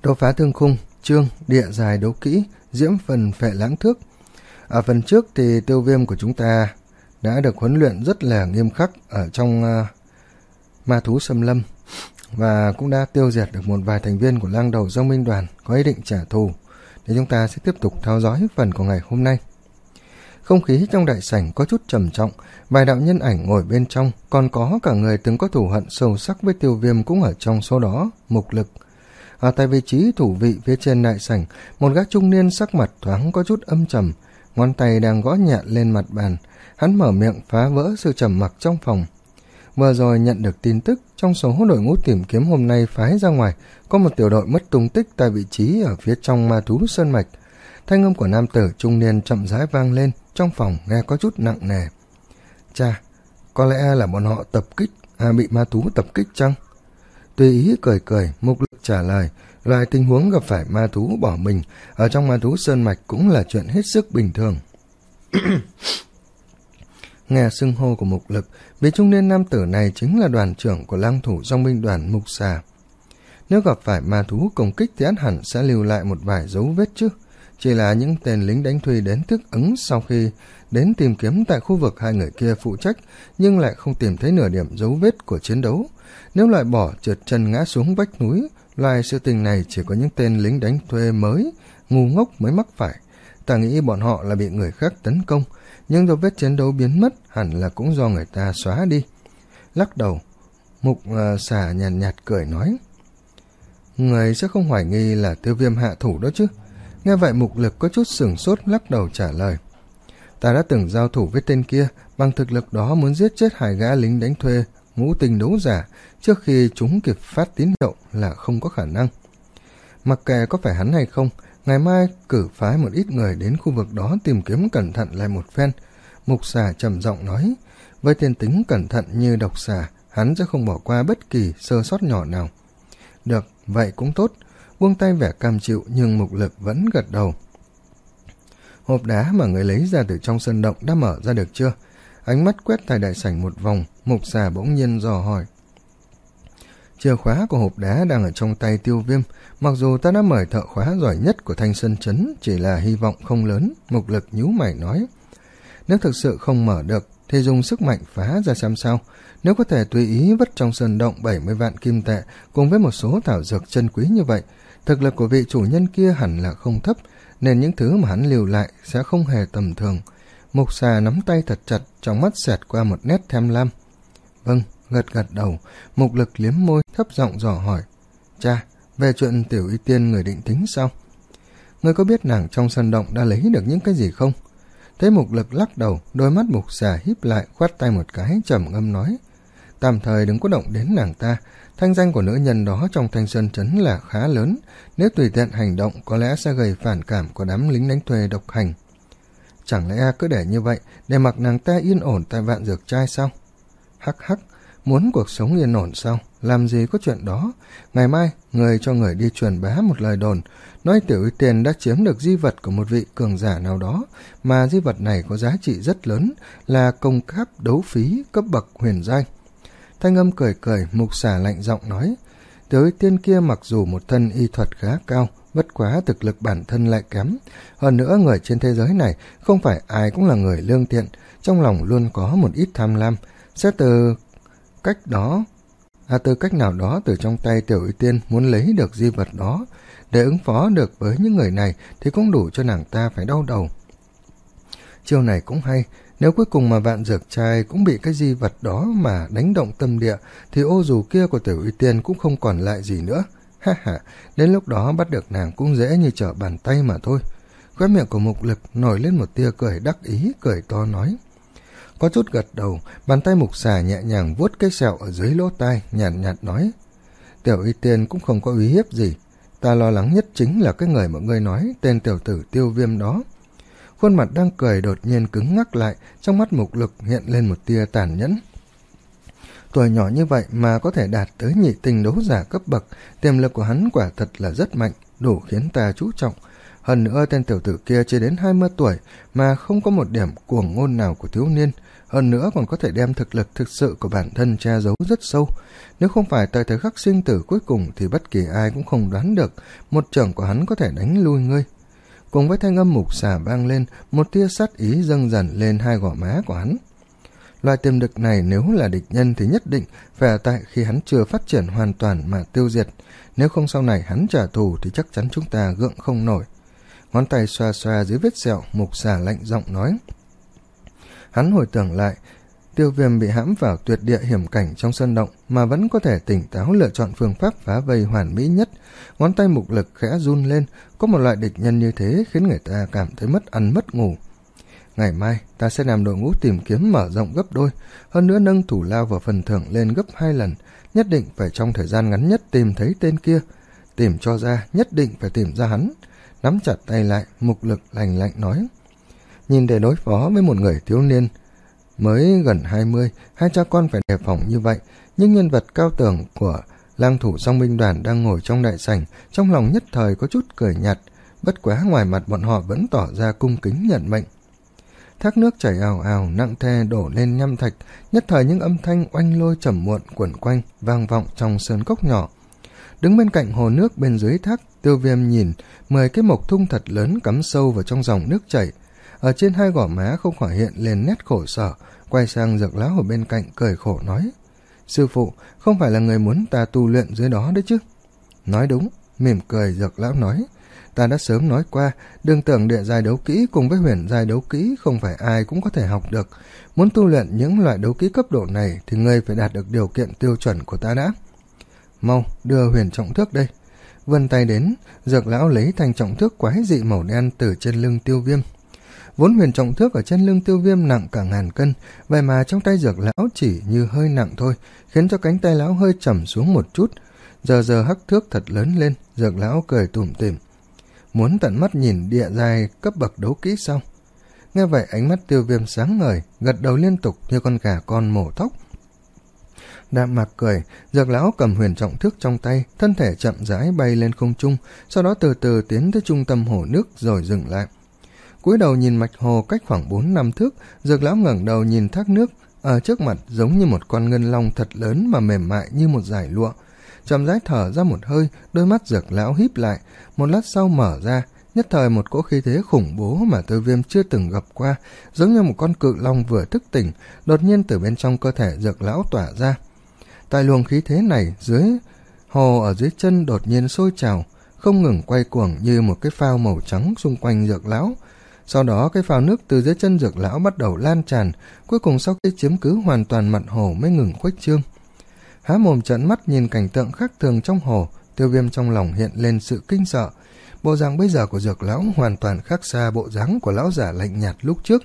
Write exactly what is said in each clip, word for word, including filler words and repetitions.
Đấu phá thương khung, chương địa dài đấu kỹ, diễm phần phệ lãng thước. Ở phần trước thì Tiêu Viêm của chúng ta đã được huấn luyện rất là nghiêm khắc ở trong uh, ma thú xâm lâm, và cũng đã tiêu diệt được một vài thành viên của lang đầu Dông Minh đoàn có ý định trả thù. Để chúng ta sẽ tiếp tục theo dõi phần của ngày hôm nay. Không khí trong đại sảnh có chút trầm trọng, vài đạo nhân ảnh ngồi bên trong, còn có cả người từng có thù hận sâu sắc với Tiêu Viêm cũng ở trong số đó, Mục Lực. Ở tại vị trí thủ vị phía trên đại sảnh, một gã trung niên sắc mặt thoáng có chút âm trầm, ngón tay đang gõ nhẹ lên mặt bàn, hắn mở miệng phá vỡ sự trầm mặc trong phòng. Vừa rồi nhận được tin tức, trong số đội ngũ tìm kiếm hôm nay phái ra ngoài, có một tiểu đội mất tung tích tại vị trí ở phía trong ma thú sơn mạch. Thanh âm của nam tử trung niên chậm rãi vang lên, trong phòng nghe có chút nặng nề. Chà, có lẽ là bọn họ tập kích, à bị ma thú tập kích chăng? Tùy ý cười cười, Mục Lực trả lời, loại tình huống gặp phải ma thú bỏ mình ở trong ma thú sơn mạch cũng là chuyện hết sức bình thường. Nghe xưng hô của Mục Lực, vị trung niên nam tử này chính là đoàn trưởng của lang thủ Dông Minh đoàn Mục Xà. Nếu gặp phải ma thú công kích thì hẳn sẽ lưu lại một vài dấu vết chứ. Chỉ là những tên lính đánh thuê đến thức ứng sau khi đến tìm kiếm tại khu vực hai người kia phụ trách, nhưng lại không tìm thấy nửa điểm dấu vết của chiến đấu. Nếu loại bỏ trượt chân ngã xuống vách núi, loài sự tình này chỉ có những tên lính đánh thuê mới, ngu ngốc mới mắc phải. Ta nghĩ bọn họ là bị người khác tấn công, nhưng dấu vết chiến đấu biến mất hẳn là cũng do người ta xóa đi. Lắc đầu, Mục uh, Xà nhàn nhạt, nhạt cười nói, người sẽ không hoài nghi là Tiêu Viêm hạ thủ đó chứ? Nghe vậy Mục Lực có chút sửng sốt, lắc đầu trả lời, ta đã từng giao thủ với tên kia, bằng thực lực đó muốn giết chết hai gã lính đánh thuê ngũ tinh đấu giả trước khi chúng kịp phát tín hiệu là không có khả năng. Mặc kệ có phải hắn hay không, ngày mai cử phái một ít người đến khu vực đó tìm kiếm cẩn thận lại một phen. Mục Xà trầm giọng nói, với thiên tính cẩn thận như độc xà, hắn sẽ không bỏ qua bất kỳ sơ sót nhỏ nào. Được, vậy cũng tốt. Buông tay vẻ cam chịu, nhưng Mục Lực vẫn gật đầu. Hộp đá mà người lấy ra từ trong sân động đã mở ra được chưa? Ánh mắt quét tại đại sảnh một vòng, Mục Xà bỗng nhiên dò hỏi. Chìa khóa của hộp đá đang ở trong tay Tiêu Viêm, mặc dù ta đã mời thợ khóa giỏi nhất của Thanh Sơn Trấn, chỉ là hy vọng không lớn. Mục Lực nhíu mày nói, nếu thực sự không mở được thì dùng sức mạnh phá ra xem sao. Nếu có thể tùy ý vứt trong sơn động bảy mươi vạn kim tệ cùng với một số thảo dược chân quý như vậy, thực lực của vị chủ nhân kia hẳn là không thấp, nên những thứ mà hắn lưu lại sẽ không hề tầm thường. Mục Xà nắm tay thật chặt, trong mắt xẹt qua một nét tham lam. Vâng, gật gật đầu. Mục Lực liếm môi, thấp giọng dò hỏi, cha, về chuyện Tiểu Y Tiên người định tính sao? Người có biết nàng trong sân động đã lấy được những cái gì không? Thấy Mục Lực lắc đầu, đôi mắt Mục Xà híp lại, khoát tay một cái, trầm ngâm nói, tạm thời đừng có động đến nàng ta. Thanh danh của nữ nhân đó trong Thanh Sơn Trấn là khá lớn, nếu tùy tiện hành động có lẽ sẽ gây phản cảm của đám lính đánh thuê độc hành. Chẳng lẽ cứ để như vậy, để mặc nàng ta yên ổn tại Vạn Dược Trai sao? Hắc hắc, muốn cuộc sống yên ổn sao? Làm gì có chuyện đó. Ngày mai, người cho người đi truyền bá một lời đồn, nói Tiểu Y Tiên đã chiếm được di vật của một vị cường giả nào đó, mà di vật này có giá trị rất lớn, là công cáp đấu phí cấp bậc huyền giai. Thanh âm cười cười, Mục Xà lạnh giọng nói, Tiểu Y Tiên kia mặc dù một thân y thuật khá cao, bất quá thực lực bản thân lại kém. Hơn nữa, người trên thế giới này không phải ai cũng là người lương thiện, trong lòng luôn có một ít tham lam. Sẽ từ cách đó, à từ cách nào đó từ trong tay Tiểu Y Tiên muốn lấy được di vật đó, để ứng phó được với những người này thì cũng đủ cho nàng ta phải đau đầu. Chiêu này cũng hay, nếu cuối cùng mà Vạn Dược Trai cũng bị cái di vật đó mà đánh động tâm địa, thì ô dù kia của Tiểu Y Tiên cũng không còn lại gì nữa. Ha ha, đến lúc đó bắt được nàng cũng dễ như trở bàn tay mà thôi. Khóe miệng của Mục Lực nổi lên một tia cười đắc ý, cười to nói. Có chút gật đầu, bàn tay Mục Xà nhẹ nhàng vuốt cái sẹo ở dưới lỗ tai, nhàn nhạt, nhạt nói, Tiểu Y Tiên cũng không có uy hiếp gì, ta lo lắng nhất chính là cái người mà ngươi nói, tên tiểu tử Tiêu Viêm đó. Khuôn mặt đang cười đột nhiên cứng ngắc lại, trong mắt Mục Lực hiện lên một tia tàn nhẫn. Tuổi nhỏ như vậy mà có thể đạt tới nhị tinh đấu giả cấp bậc, tiềm lực của hắn quả thật là rất mạnh, đủ khiến ta chú trọng. Hơn nữa tên tiểu tử kia chưa đến hai mươi tuổi mà không có một điểm cuồng ngôn nào của thiếu niên, hơn nữa còn có thể đem thực lực thực sự của bản thân che giấu rất sâu. Nếu không phải tại thời khắc sinh tử cuối cùng thì bất kỳ ai cũng không đoán được một chưởng của hắn có thể đánh lui ngươi. Cùng với thanh âm mục xà vang lên, một tia sát ý dâng dần lên hai gò má của hắn. Loại tiềm lực này nếu là địch nhân thì nhất định phải ở tại khi hắn chưa phát triển hoàn toàn mà tiêu diệt, nếu không sau này hắn trả thù thì chắc chắn chúng ta gượng không nổi. Ngón tay xoa xoa dưới vết sẹo, mục xà lạnh giọng nói. Hắn hồi tưởng lại, Tiêu Viêm bị hãm vào tuyệt địa hiểm cảnh trong sơn động mà vẫn có thể tỉnh táo lựa chọn phương pháp phá vây hoàn mỹ nhất. Ngón tay mục lực khẽ run lên, có một loại địch nhân như thế khiến người ta cảm thấy mất ăn mất ngủ. Ngày mai ta sẽ làm đội ngũ tìm kiếm mở rộng gấp đôi, hơn nữa nâng thủ lao và phần thưởng lên gấp hai lần, nhất định phải trong thời gian ngắn nhất tìm thấy tên kia. Tìm cho ra, nhất định phải tìm ra hắn. Nắm chặt tay lại, mục lực lành lạnh nói. Nhìn để đối phó với một người thiếu niên mới gần hai mươi, hai cha con phải đề phòng như vậy, nhưng nhân vật cao tường của lang thủ song binh đoàn đang ngồi trong đại sảnh, trong lòng nhất thời có chút cười nhạt, bất quá ngoài mặt bọn họ vẫn tỏ ra cung kính nhận mệnh. Thác nước chảy ào ào nặng thê đổ lên nham thạch, nhất thời những âm thanh oanh lôi trầm muộn quẩn quanh vang vọng trong sơn cốc nhỏ. Đứng bên cạnh hồ nước bên dưới thác, Tiêu Viêm nhìn mười cái mộc thung thật lớn cắm sâu vào trong dòng nước chảy. Ở trên hai gò má không khỏi hiện lên nét khổ sở, quay sang Dược Lão ở bên cạnh cười khổ nói. Sư phụ, không phải là người muốn ta tu luyện dưới đó đấy chứ? Nói đúng, mỉm cười Dược Lão nói. Ta đã sớm nói qua, đừng tưởng địa giai đấu kỹ cùng với huyền giai đấu kỹ không phải ai cũng có thể học được. Muốn tu luyện những loại đấu kỹ cấp độ này thì ngươi phải đạt được điều kiện tiêu chuẩn của ta đã. Mau, đưa huyền trọng thước đây. Vươn tay đến, Dược Lão lấy thanh trọng thước quái dị màu đen từ trên lưng Tiêu Viêm. Vốn huyền trọng thước ở trên lưng Tiêu Viêm nặng cả ngàn cân, vậy mà trong tay Dược Lão chỉ như hơi nặng thôi, khiến cho cánh tay lão hơi trầm xuống một chút. Giờ giờ hắc thước thật lớn lên, Dược Lão cười tủm tỉm. Muốn tận mắt nhìn địa giai cấp bậc đấu kỹ sao? Nghe vậy ánh mắt Tiêu Viêm sáng ngời, gật đầu liên tục như con gà con mổ thóc. Đạm mạc cười, Dược Lão cầm huyền trọng thước trong tay, thân thể chậm rãi bay lên không trung, sau đó từ từ tiến tới trung tâm hồ nước rồi dừng lại. Cúi đầu nhìn mạch hồ cách khoảng bốn năm thước, Dược Lão ngẩng đầu nhìn thác nước ở trước mặt giống như một con ngân long thật lớn mà mềm mại như một dải lụa. Chậm rãi thở ra một hơi, đôi mắt Dược Lão híp lại, một lát sau mở ra, nhất thời một cỗ khí thế khủng bố mà Tiêu Viêm chưa từng gặp qua, giống như một con cự long vừa thức tỉnh, đột nhiên từ bên trong cơ thể Dược Lão tỏa ra. Tại luồng khí thế này, dưới hồ ở dưới chân đột nhiên sôi trào, không ngừng quay cuồng như một cái phao màu trắng xung quanh Dược Lão. Sau đó cái phao nước từ dưới chân Dược Lão bắt đầu lan tràn, cuối cùng sau khi chiếm cứ hoàn toàn mặt hồ mới ngừng khuếch trương. Há mồm trợn mắt nhìn cảnh tượng khác thường trong hồ, Tiêu Viêm trong lòng hiện lên sự kinh sợ. Bộ dạng bây giờ của Dược Lão hoàn toàn khác xa bộ dáng của lão giả lạnh nhạt lúc trước.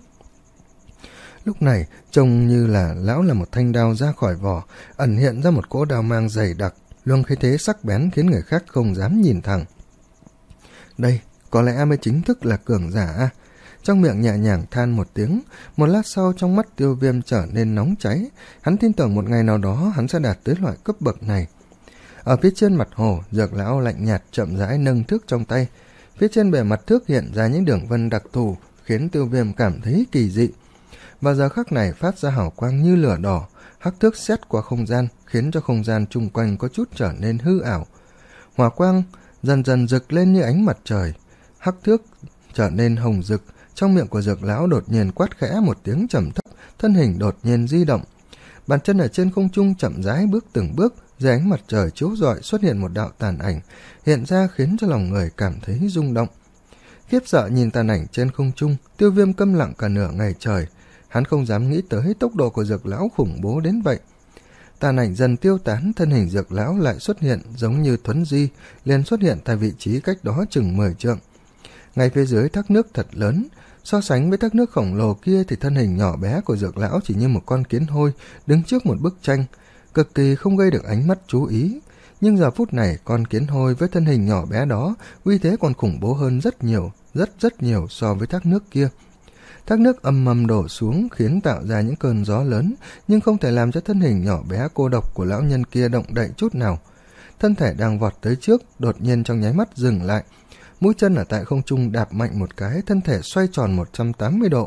Lúc này trông như là lão là một thanh đao ra khỏi vỏ, ẩn hiện ra một cỗ đao mang dày đặc, luồng khí thế sắc bén khiến người khác không dám nhìn thẳng. Đây có lẽ mới chính thức là cường giả. Trong miệng nhẹ nhàng than một tiếng, một lát sau trong mắt Tiêu Viêm trở nên nóng cháy. Hắn tin tưởng một ngày nào đó hắn sẽ đạt tới loại cấp bậc này. Ở phía trên mặt hồ, Dược Lão lạnh nhạt chậm rãi nâng thước trong tay. Phía trên bề mặt thước hiện ra những đường vân đặc thù, khiến Tiêu Viêm cảm thấy kỳ dị. Và giờ khắc này phát ra hào quang như lửa đỏ, hắc thước xét qua không gian, khiến cho không gian chung quanh có chút trở nên hư ảo. Hỏa quang dần dần rực lên như ánh mặt trời, hắc thước trở nên hồng rực. Trong miệng của Dược Lão đột nhiên quát khẽ một tiếng trầm thấp, thân hình đột nhiên di động. Bàn chân ở trên không trung chậm rãi bước từng bước, dưới ánh mặt trời chiếu rọi xuất hiện một đạo tàn ảnh, hiện ra khiến cho lòng người cảm thấy rung động. Khiếp sợ nhìn tàn ảnh trên không trung, Tiêu Viêm câm lặng cả nửa ngày trời. Hắn không dám nghĩ tới tốc độ của Dược Lão khủng bố đến vậy. Tàn ảnh dần tiêu tán, thân hình Dược Lão lại xuất hiện giống như thuấn di, liền xuất hiện tại vị trí cách đó chừng mười trượng. Ngay phía dưới thác nước thật lớn, so sánh với thác nước khổng lồ kia thì thân hình nhỏ bé của Dược Lão chỉ như một con kiến hôi đứng trước một bức tranh, cực kỳ không gây được ánh mắt chú ý. Nhưng giờ phút này con kiến hôi với thân hình nhỏ bé đó uy thế còn khủng bố hơn rất nhiều, rất rất nhiều so với thác nước kia. Thác nước ầm ầm đổ xuống khiến tạo ra những cơn gió lớn, nhưng không thể làm cho thân hình nhỏ bé cô độc của lão nhân kia động đậy chút nào. Thân thể đang vọt tới trước, đột nhiên trong nháy mắt dừng lại. Mũi chân ở tại không trung đạp mạnh một cái, thân thể xoay tròn một trăm tám mươi độ.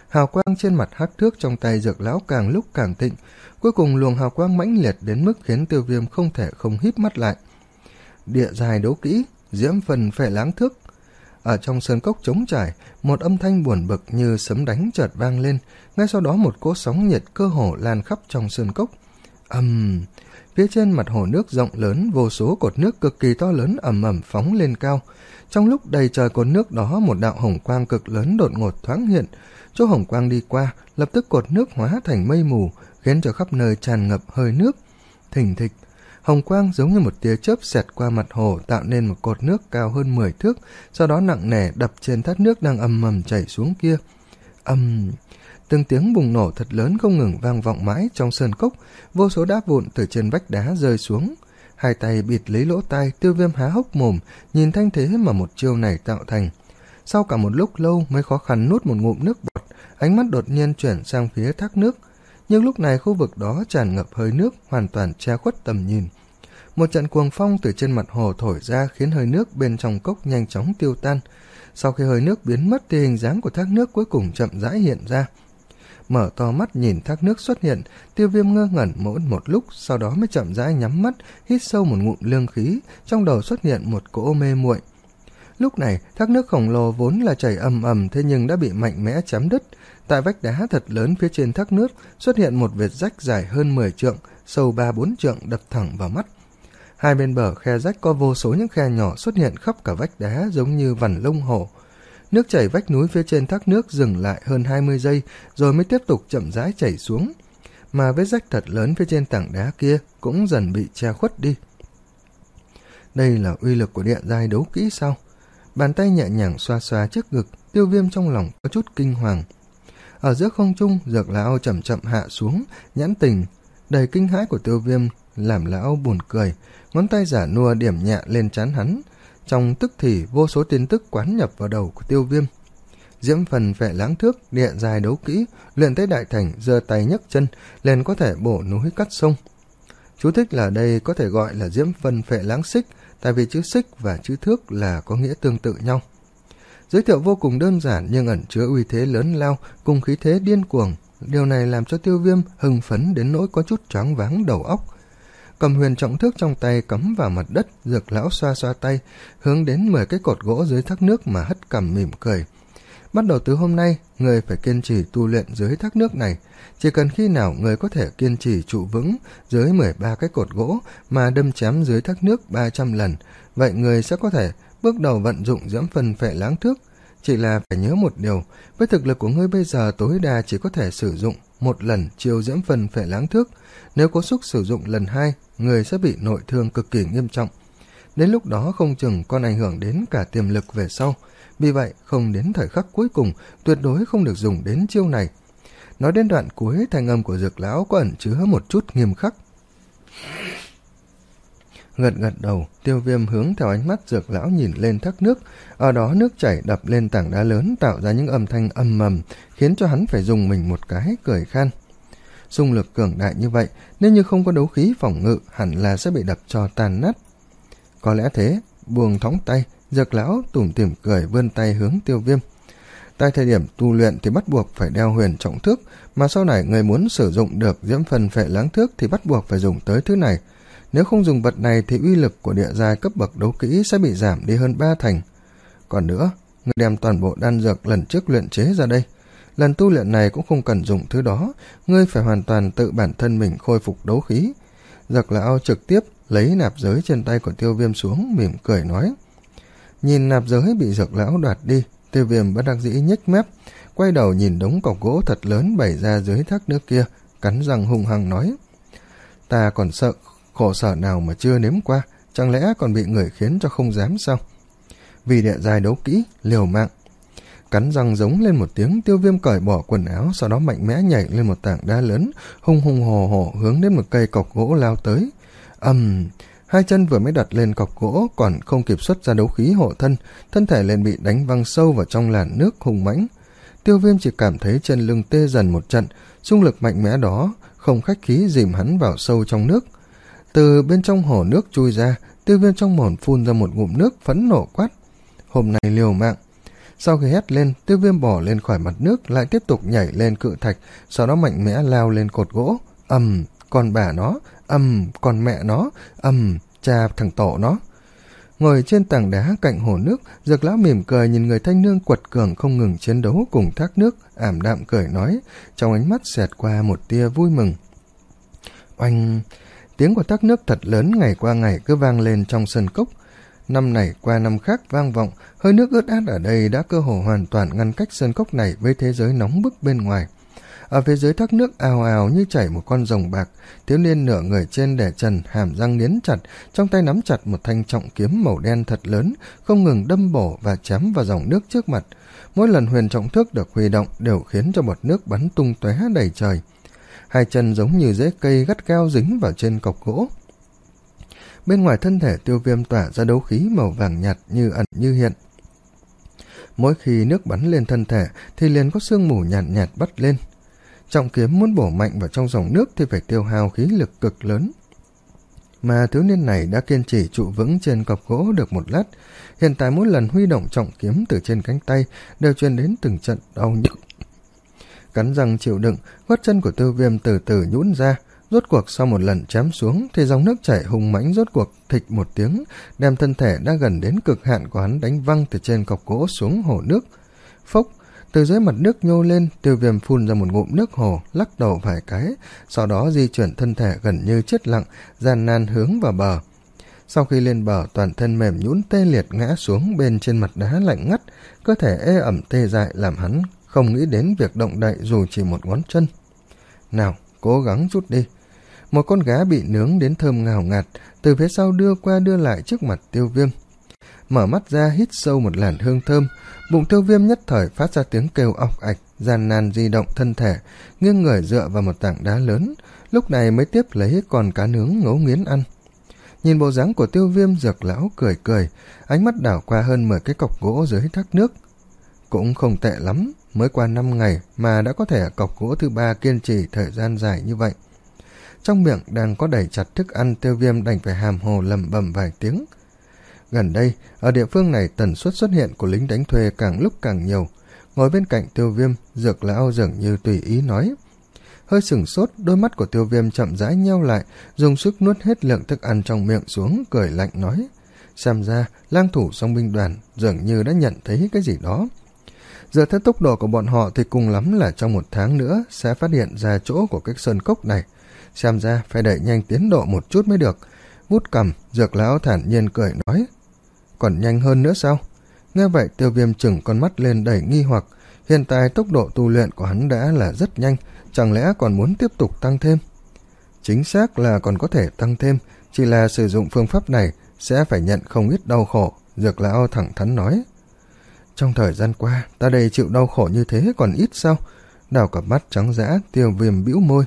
hào quang trên mặt hắc thước trong tay Dược lão càng lúc càng thịnh, cuối cùng luồng hào quang mãnh liệt đến mức khiến Tiêu Viêm không thể không híp mắt lại. Địa dài đấu kỹ, diễm phần phệ lãng thước. Ở trong sơn cốc trống trải, một âm thanh buồn bực như sấm đánh chợt vang lên, ngay sau đó một cỗ sóng nhiệt cơ hồ lan khắp trong sơn cốc. Ầm, um, phía trên mặt hồ nước rộng lớn, vô số cột nước cực kỳ to lớn ầm ầm phóng lên cao. Trong lúc đầy trời cột nước đó, một đạo hồng quang cực lớn đột ngột thoáng hiện. Chỗ hồng quang đi qua, lập tức cột nước hóa thành mây mù, khiến cho khắp nơi tràn ngập hơi nước. Thình thịch, hồng quang giống như một tia chớp xẹt qua mặt hồ, tạo nên một cột nước cao hơn mười thước, sau đó nặng nề đập trên thác nước đang ầm ầm chảy xuống kia. Ầm, từng tiếng bùng nổ thật lớn không ngừng vang vọng mãi trong sơn cốc, vô số đá vụn từ trên vách đá rơi xuống. Hai tay bịt lấy lỗ tai, Tiêu Viêm há hốc mồm, nhìn thanh thế mà một chiêu này tạo thành. Sau cả một lúc lâu mới khó khăn nuốt một ngụm nước bọt, ánh mắt đột nhiên chuyển sang phía thác nước. Nhưng lúc này khu vực đó tràn ngập hơi nước, hoàn toàn che khuất tầm nhìn. Một trận cuồng phong từ trên mặt hồ thổi ra khiến hơi nước bên trong cốc nhanh chóng tiêu tan. Sau khi hơi nước biến mất thì hình dáng của thác nước cuối cùng chậm rãi hiện ra. Mở to mắt nhìn thác nước xuất hiện, Tiêu Viêm ngơ ngẩn mỗi một lúc, sau đó mới chậm rãi nhắm mắt, hít sâu một ngụm lương khí, trong đầu xuất hiện một cỗ mê muội. Lúc này, thác nước khổng lồ vốn là chảy ầm ầm thế nhưng đã bị mạnh mẽ chém đứt. Tại vách đá thật lớn phía trên thác nước xuất hiện một vệt rách dài hơn mười trượng, sâu ba bốn trượng đập thẳng vào mắt. Hai bên bờ khe rách có vô số những khe nhỏ xuất hiện khắp cả vách đá giống như vằn lông hổ. Nước chảy vách núi phía trên thác nước dừng lại hơn hai mươi giây rồi mới tiếp tục chậm rãi chảy xuống, mà vết rách thật lớn phía trên tảng đá kia cũng dần bị che khuất đi. Đây là uy lực của địa giai đấu kỹ sao? Bàn tay nhẹ nhàng xoa xoa trước ngực, Tiêu Viêm trong lòng có chút kinh hoàng. Ở giữa không trung, Dược lão chậm chậm hạ xuống, nhãn tình đầy kinh hãi của Tiêu Viêm làm lão buồn cười, ngón tay giả nua điểm nhẹ lên trán hắn. Trong tức thì vô số tin tức quán nhập vào đầu của Tiêu Viêm. Diễm phần phệ lãng thước, địa dài đấu kỹ, luyện tới đại thành, giơ tay nhấc chân liền có thể bổ núi cắt sông. Chú thích là đây có thể gọi là diễm phần phệ lãng xích, tại vì chữ xích và chữ thước là có nghĩa tương tự nhau. Giới thiệu vô cùng đơn giản nhưng ẩn chứa uy thế lớn lao cùng khí thế điên cuồng. Điều này làm cho Tiêu Viêm hưng phấn đến nỗi có chút choáng váng đầu óc. Cầm huyền trọng thước trong tay cắm vào mặt đất, Dược lão xoa xoa tay, hướng đến mười cái cột gỗ dưới thác nước mà hất cằm mỉm cười. Bắt đầu từ hôm nay, người phải kiên trì tu luyện dưới thác nước này. Chỉ cần khi nào người có thể kiên trì trụ vững dưới mười ba cái cột gỗ mà đâm chém dưới thác nước ba trăm lần, vậy người sẽ có thể bước đầu vận dụng diễm phần phệ lãng thước. Chỉ là phải nhớ một điều, với thực lực của ngươi bây giờ tối đa chỉ có thể sử dụng một lần chiêu diễm phần phệ lãng thước. Nếu cố sức sử dụng lần hai, người sẽ bị nội thương cực kỳ nghiêm trọng. Đến lúc đó không chừng còn ảnh hưởng đến cả tiềm lực về sau. Vì vậy, không đến thời khắc cuối cùng, tuyệt đối không được dùng đến chiêu này. Nói đến đoạn cuối, thanh âm của Dược lão có ẩn chứa một chút nghiêm khắc. Gật gật đầu, Tiêu Viêm hướng theo ánh mắt Dược lão nhìn lên thác nước. Ở đó nước chảy đập lên tảng đá lớn tạo ra những âm thanh ầm ầm, khiến cho hắn phải dùng mình một cái cười khan. Xung lực cường đại như vậy, nếu như không có đấu khí phòng ngự, hẳn là sẽ bị đập cho tàn nát. Có lẽ thế, buông thõng tay, Dược lão tủm tỉm cười vươn tay hướng Tiêu Viêm. Tại thời điểm tu luyện thì bắt buộc phải đeo huyền trọng thước, mà sau này người muốn sử dụng được diễm phần phệ lãng thước thì bắt buộc phải dùng tới thứ này. Nếu không dùng vật này thì uy lực của địa giai cấp bậc đấu kỹ sẽ bị giảm đi hơn ba thành. Còn nữa, người đem toàn bộ đan dược lần trước luyện chế ra đây. Lần tu luyện này cũng không cần dùng thứ đó, ngươi phải hoàn toàn tự bản thân mình khôi phục đấu khí. Dược lão trực tiếp lấy nạp giới trên tay của Tiêu Viêm xuống, mỉm cười nói. Nhìn nạp giới bị Dược lão đoạt đi, Tiêu Viêm bất đắc dĩ nhếch mép, quay đầu nhìn đống cọc gỗ thật lớn bày ra dưới thác nước kia, cắn răng hung hăng nói. Ta còn sợ khổ sở nào mà chưa nếm qua, chẳng lẽ còn bị người khiến cho không dám sao? Vì địa giai đấu kỹ, liều mạng. Cắn răng giống lên một tiếng, Tiêu Viêm cởi bỏ quần áo, sau đó mạnh mẽ nhảy lên một tảng đá lớn, hung hung hồ hồ hướng đến một cây cọc gỗ lao tới. Ầm, um, hai chân vừa mới đặt lên cọc gỗ, còn không kịp xuất ra đấu khí hộ thân, thân thể liền bị đánh văng sâu vào trong làn nước hùng mãnh. Tiêu Viêm chỉ cảm thấy chân lưng tê dần một trận, xung lực mạnh mẽ đó không khách khí dìm hắn vào sâu trong nước. Từ bên trong hồ nước chui ra, Tiêu Viêm trong mồm phun ra một ngụm nước, phẫn nộ quát. Hôm nay liều mạng. Sau khi hét lên, Tiêu Viêm bò lên khỏi mặt nước, lại tiếp tục nhảy lên cự thạch, sau đó mạnh mẽ lao lên cột gỗ. Ầm, con bà nó, ầm, con mẹ nó, ầm, cha thằng tổ nó. Ngồi trên tảng đá cạnh hồ nước, Dược lão mỉm cười nhìn người thanh niên quật cường không ngừng chiến đấu cùng thác nước, ảm đạm cười nói, trong ánh mắt xẹt qua một tia vui mừng. Oanh! Tiếng của thác nước thật lớn ngày qua ngày cứ vang lên trong sân cốc. Năm này qua năm khác vang vọng, hơi nước ướt át ở đây đã cơ hồ hoàn toàn ngăn cách sân cốc này với thế giới nóng bức bên ngoài. Ở phía dưới thác nước ào ào như chảy một con rồng bạc, thiếu niên nửa người trên đè trần, hàm răng nghiến chặt, trong tay nắm chặt một thanh trọng kiếm màu đen thật lớn, không ngừng đâm bổ và chém vào dòng nước trước mặt. Mỗi lần huyền trọng thước được huy động đều khiến cho bọt nước bắn tung tóe đầy trời. Hai chân giống như rễ cây gắt gao dính vào trên cọc gỗ. Bên ngoài thân thể Tiêu Viêm tỏa ra đấu khí màu vàng nhạt như ẩn như hiện. Mỗi khi nước bắn lên thân thể thì liền có sương mù nhàn nhạt, nhạt bắt lên. Trọng kiếm muốn bổ mạnh vào trong dòng nước thì phải tiêu hao khí lực cực lớn. Mà thiếu niên này đã kiên trì trụ vững trên cọc gỗ được một lát. Hiện tại mỗi lần huy động trọng kiếm từ trên cánh tay đều truyền đến từng trận đau nhức. Cắn răng chịu đựng, gót chân của Tiêu Viêm từ từ nhũn ra. Rốt cuộc sau một lần chém xuống thì dòng nước chảy hùng mãnh rốt cuộc thịch một tiếng, đem thân thể đã gần đến cực hạn của hắn đánh văng từ trên cọc gỗ xuống hồ nước. Phốc! Từ dưới mặt nước nhô lên, Tiêu Viêm phun ra một ngụm nước hồ, lắc đầu vài cái, sau đó di chuyển thân thể gần như chết lặng, gian nan hướng vào bờ. Sau khi lên bờ, toàn thân mềm nhũn tê liệt ngã xuống bên trên mặt đá lạnh ngắt, cơ thể ê ẩm tê dại làm hắn không nghĩ đến việc động đậy dù chỉ một ngón chân. Nào, cố gắng chút đi. Một con gá bị nướng đến thơm ngào ngạt, từ phía sau đưa qua đưa lại trước mặt Tiêu Viêm. Mở mắt ra hít sâu một làn hương thơm, bụng Tiêu Viêm nhất thời phát ra tiếng kêu ọc ạch, gian nan di động thân thể, nghiêng người dựa vào một tảng đá lớn, lúc này mới tiếp lấy con cá nướng ngấu nghiến ăn. Nhìn bộ dáng của Tiêu Viêm, Dược lão cười cười, ánh mắt đảo qua hơn mười cái cọc gỗ dưới thác nước. Cũng không tệ lắm, mới qua năm ngày mà đã có thể ở cọc gỗ thứ ba kiên trì thời gian dài như vậy. Trong miệng đang có đầy chặt thức ăn, Tiêu Viêm đành phải hàm hồ lẩm bẩm vài tiếng. Gần đây, ở địa phương này tần suất xuất hiện của lính đánh thuê càng lúc càng nhiều. Ngồi bên cạnh Tiêu Viêm, Dược lão dường như tùy ý nói. Hơi sửng sốt, đôi mắt của Tiêu Viêm chậm rãi nheo lại, dùng sức nuốt hết lượng thức ăn trong miệng xuống, cười lạnh nói. Xem ra, lang thủ song binh đoàn dường như đã nhận thấy cái gì đó. Dựa theo tốc độ của bọn họ thì cùng lắm là trong một tháng nữa sẽ phát hiện ra chỗ của cái sơn cốc này. Xem ra phải đẩy nhanh tiến độ một chút mới được. Vút cằm, Dược lão thản nhiên cười nói. Còn nhanh hơn nữa sao? Nghe vậy Tiêu Viêm chừng con mắt lên đầy nghi hoặc. Hiện tại tốc độ tu luyện của hắn đã là rất nhanh, chẳng lẽ còn muốn tiếp tục tăng thêm? Chính xác là còn có thể tăng thêm, chỉ là sử dụng phương pháp này sẽ phải nhận không ít đau khổ, Dược lão thẳng thắn nói. Trong thời gian qua, ta đây chịu đau khổ như thế còn ít sao? Đào cặp mắt trắng dã, Tiêu Viêm bĩu môi.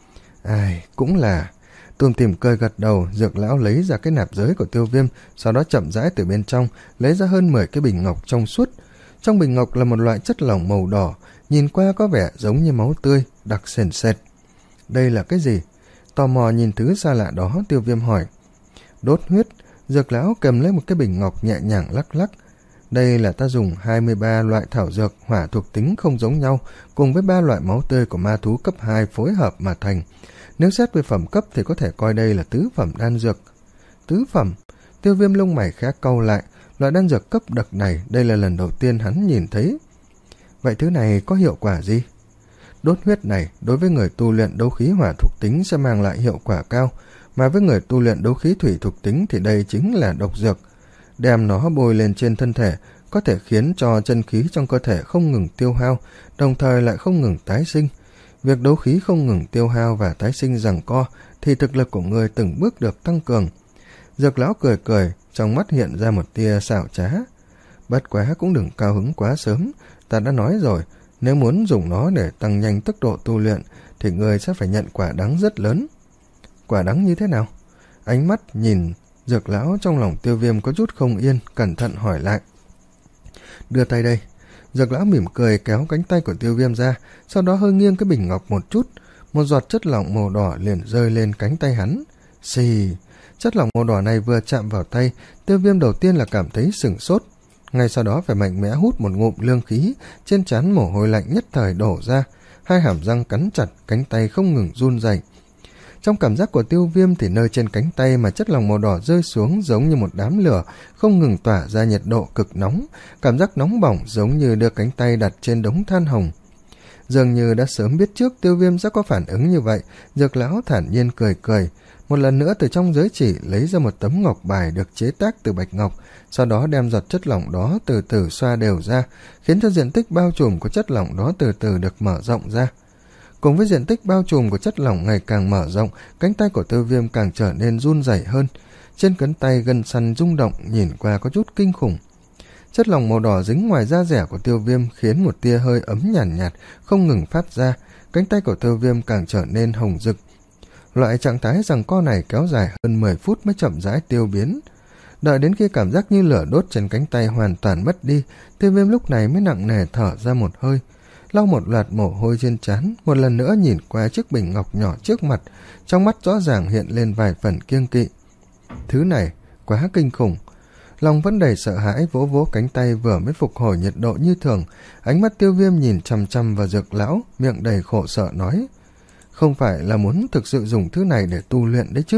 Ai, cũng là... Tùm tìm cười gật đầu, Dược lão lấy ra cái nạp giới của Tiêu Viêm, sau đó chậm rãi từ bên trong lấy ra hơn mười cái bình ngọc trong suốt. Trong bình ngọc là một loại chất lỏng màu đỏ, nhìn qua có vẻ giống như máu tươi, đặc sền sệt. Đây là cái gì? Tò mò nhìn thứ xa lạ đó, Tiêu Viêm hỏi. Đốt huyết. Dược lão cầm lấy một cái bình ngọc nhẹ nhàng lắc lắc. Đây là ta dùng hai mươi ba loại thảo dược hỏa thuộc tính không giống nhau, cùng với ba loại máu tươi của ma thú cấp hai phối hợp mà thành. Nếu xét về phẩm cấp thì có thể coi đây là tứ phẩm đan dược. Tứ phẩm? Tiêu Viêm lông mày khẽ cau lại, loại đan dược cấp bậc này đây là lần đầu tiên hắn nhìn thấy. Vậy thứ này có hiệu quả gì? Đốt huyết này đối với người tu luyện đấu khí hỏa thuộc tính sẽ mang lại hiệu quả cao, mà với người tu luyện đấu khí thủy thuộc tính thì đây chính là độc dược. Đem nó bôi lên trên thân thể có thể khiến cho chân khí trong cơ thể không ngừng tiêu hao, đồng thời lại không ngừng tái sinh. Việc đấu khí không ngừng tiêu hao và tái sinh giằng co thì thực lực của người từng bước được tăng cường. Dược lão cười cười, trong mắt hiện ra một tia xảo trá. Bất quá cũng đừng cao hứng quá sớm, ta đã nói rồi, nếu muốn dùng nó để tăng nhanh tốc độ tu luyện thì người sẽ phải nhận quả đắng rất lớn. Quả đắng như thế nào? Ánh mắt nhìn Dược lão trong lòng Tiêu Viêm có chút không yên, cẩn thận hỏi lại. Đưa tay đây. Dược lão mỉm cười kéo cánh tay của Tiêu Viêm ra, sau đó hơi nghiêng cái bình ngọc một chút, một giọt chất lỏng màu đỏ liền rơi lên cánh tay hắn. Xì! Chất lỏng màu đỏ này vừa chạm vào tay, Tiêu Viêm đầu tiên là cảm thấy sửng sốt. ngay sau đó phải mạnh mẽ hút một ngụm lương khí, trên trán mồ hôi lạnh nhất thời đổ ra, hai hàm răng cắn chặt, cánh tay không ngừng run rẩy. Trong cảm giác của Tiêu Viêm thì nơi trên cánh tay mà chất lỏng màu đỏ rơi xuống giống như một đám lửa, không ngừng tỏa ra nhiệt độ cực nóng, cảm giác nóng bỏng giống như đưa cánh tay đặt trên đống than hồng. Dường như đã sớm biết trước Tiêu Viêm sẽ có phản ứng như vậy, Dược lão thản nhiên cười cười, một lần nữa từ trong giới chỉ lấy ra một tấm ngọc bài được chế tác từ bạch ngọc, sau đó đem giọt chất lỏng đó từ từ xoa đều ra, khiến cho diện tích bao trùm của chất lỏng đó từ từ được mở rộng ra. Cùng với diện tích bao trùm của chất lỏng ngày càng mở rộng, cánh tay của Tiêu Viêm càng trở nên run rẩy hơn. Trên cánh tay gân săn rung động, nhìn qua có chút kinh khủng. Chất lỏng màu đỏ dính ngoài da dẻ của Tiêu Viêm khiến một tia hơi ấm nhàn nhạt, nhạt không ngừng phát ra, cánh tay của Tiêu Viêm càng trở nên hồng rực. Loại trạng thái giằng co này kéo dài hơn mười phút mới chậm rãi tiêu biến. Đợi đến khi cảm giác như lửa đốt trên cánh tay hoàn toàn mất đi, Tiêu Viêm lúc này mới nặng nề thở ra một hơi, lau một loạt mồ hôi trên trán, một lần nữa nhìn qua chiếc bình ngọc nhỏ trước mặt, trong mắt rõ ràng hiện lên vài phần kiêng kỵ. Thứ này quá kinh khủng. Lòng vẫn đầy sợ hãi, vỗ vỗ cánh tay vừa mới phục hồi nhiệt độ như thường, ánh mắt Tiêu Viêm nhìn chằm chằm vào Dược lão, miệng đầy khổ sở nói: không phải là muốn thực sự dùng thứ này để tu luyện đấy chứ?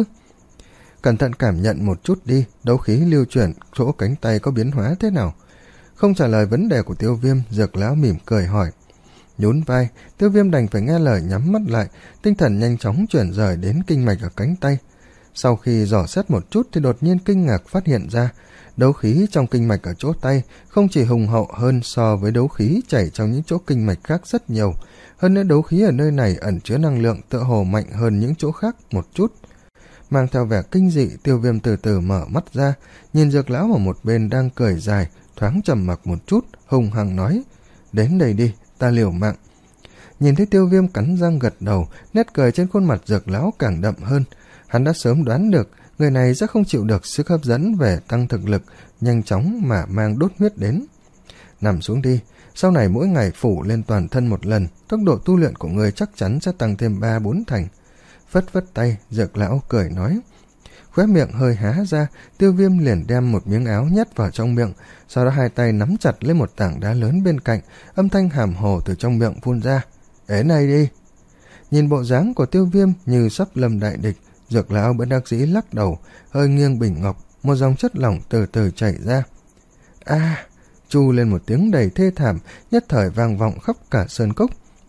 Cẩn thận cảm nhận một chút đi, đấu khí lưu chuyển chỗ cánh tay có biến hóa thế nào? Không trả lời vấn đề của Tiêu Viêm, Dược lão mỉm cười hỏi. Nhún vai, Tiêu Viêm đành phải nghe lời nhắm mắt lại, tinh thần nhanh chóng chuyển rời đến kinh mạch ở cánh tay. Sau khi dò xét một chút thì đột nhiên kinh ngạc phát hiện ra, đấu khí trong kinh mạch ở chỗ tay không chỉ hùng hậu hơn so với đấu khí chảy trong những chỗ kinh mạch khác rất nhiều, hơn nữa đấu khí ở nơi này ẩn chứa năng lượng tựa hồ mạnh hơn những chỗ khác một chút. Mang theo vẻ kinh dị, Tiêu Viêm từ từ mở mắt ra, nhìn Dược lão ở một bên đang cười dài, thoáng trầm mặc một chút, hùng hăng nói: đến đây đi, ta liều mạng. Nhìn thấy Tiêu Viêm cắn răng gật đầu, nét cười trên khuôn mặt Dược lão càng đậm hơn. Hắn đã sớm đoán được người này sẽ không chịu được sức hấp dẫn về tăng thực lực nhanh chóng mà mang đốt huyết đến. Nằm xuống đi, sau này mỗi ngày phủ lên toàn thân một lần, tốc độ tu luyện của người chắc chắn sẽ tăng thêm ba bốn thành. Phất phất tay, Dược lão cười nói. Khóe miệng hơi há ra, Tiêu Viêm liền đem một miếng áo nhét vào trong miệng, sau đó hai tay nắm chặt lấy một tảng đá lớn bên cạnh, âm thanh hàm hồ từ trong miệng phun ra: ế này đi. Nhìn bộ dáng của Tiêu Viêm như sắp lâm đại địch, Dược lão bất đắc dĩ lắc đầu, hơi nghiêng bình ngọc, một dòng chất lỏng từ từ chảy ra. A! À, chu lên một tiếng đầy thê thảm, nhất thời vang vọng khắp cả sơn cốc.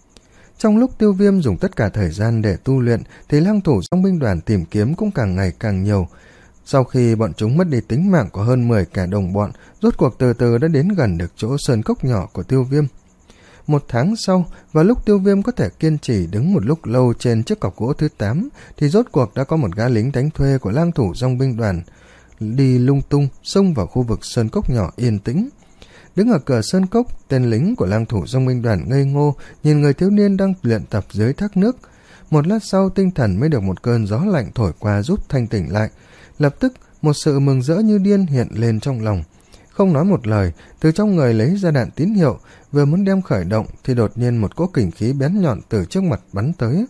Trong lúc Tiêu Viêm dùng tất cả thời gian để tu luyện, thì lang thủ dòng binh đoàn tìm kiếm cũng càng ngày càng nhiều. Sau khi bọn chúng mất đi tính mạng của hơn mười kẻ đồng bọn, rốt cuộc từ từ đã đến gần được chỗ sơn cốc nhỏ của Tiêu Viêm. Một tháng sau, vào lúc Tiêu Viêm có thể kiên trì đứng một lúc lâu trên chiếc cọc gỗ thứ tám, thì rốt cuộc đã có một gã lính đánh thuê của lang thủ dòng binh đoàn đi lung tung xông vào khu vực sơn cốc nhỏ yên tĩnh. Đứng ở cửa sơn cốc, tên lính của lang thủ dòng binh đoàn ngây ngô nhìn người thiếu niên đang luyện tập dưới thác nước. Một lát sau, tinh thần mới được một cơn gió lạnh thổi qua giúp thanh tỉnh lại. Lập tức một sự mừng rỡ như điên hiện lên trong lòng. Không nói một lời, từ trong người lấy ra đạn tín hiệu, vừa muốn đem khởi động thì đột nhiên một cỗ kình khí bén nhọn từ trước mặt bắn tới.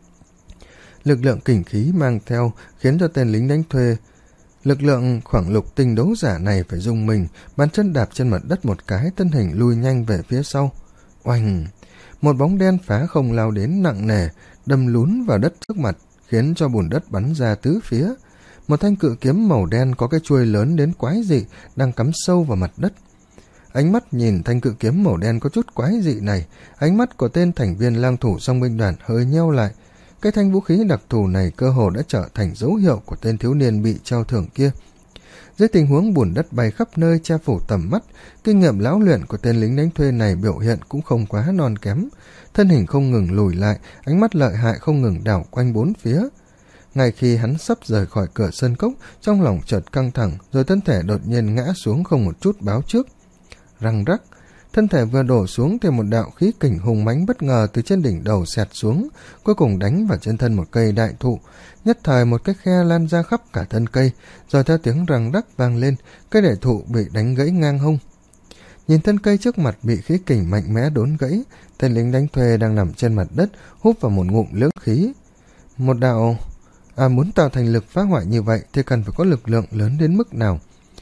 Lực lượng kình khí mang theo khiến cho tên lính đánh thuê lực lượng khoảng lục tinh đấu giả này phải rung mình, bàn chân đạp trên mặt đất một cái, thân hình lui nhanh về phía sau. Oanh! Một bóng đen phá không lao đến nặng nề, đâm lún vào đất trước mặt, khiến cho bùn đất bắn ra tứ phía. Một thanh cự kiếm màu đen có cái chuôi lớn đến quái dị đang cắm sâu vào mặt đất. Ánh mắt nhìn thanh cự kiếm màu đen có chút quái dị này, ánh mắt của tên thành viên lang thủ dòng binh đoàn hơi nheo lại. Cái thanh vũ khí đặc thù này cơ hồ đã trở thành dấu hiệu của tên thiếu niên bị treo thưởng kia. Dưới tình huống bùn đất bay khắp nơi che phủ tầm mắt, kinh nghiệm lão luyện của tên lính đánh thuê này biểu hiện cũng không quá non kém. Thân hình không ngừng lùi lại, ánh mắt lợi hại không ngừng đảo quanh bốn phía. Ngay khi hắn sắp rời khỏi cửa sân cốc, trong lòng chợt căng thẳng, rồi thân thể đột nhiên ngã xuống không một chút báo trước. Răng rắc, thân thể vừa đổ xuống thì một đạo khí kình hùng mãnh bất ngờ từ trên đỉnh đầu xẹt xuống, cuối cùng đánh vào trên thân một cây đại thụ. Nhất thời một cái khe lan ra khắp cả thân cây, rồi theo tiếng răng rắc vang lên, cây đại thụ bị đánh gãy ngang hông. Nhìn thân cây trước mặt bị khí kình mạnh mẽ đốn gãy, tên lính đánh thuê đang nằm trên mặt đất hút vào một ngụm lưỡng khí. Một đạo... À, muốn tạo thành lực phá hoại như vậy thì cần phải có lực lượng lớn đến mức nào?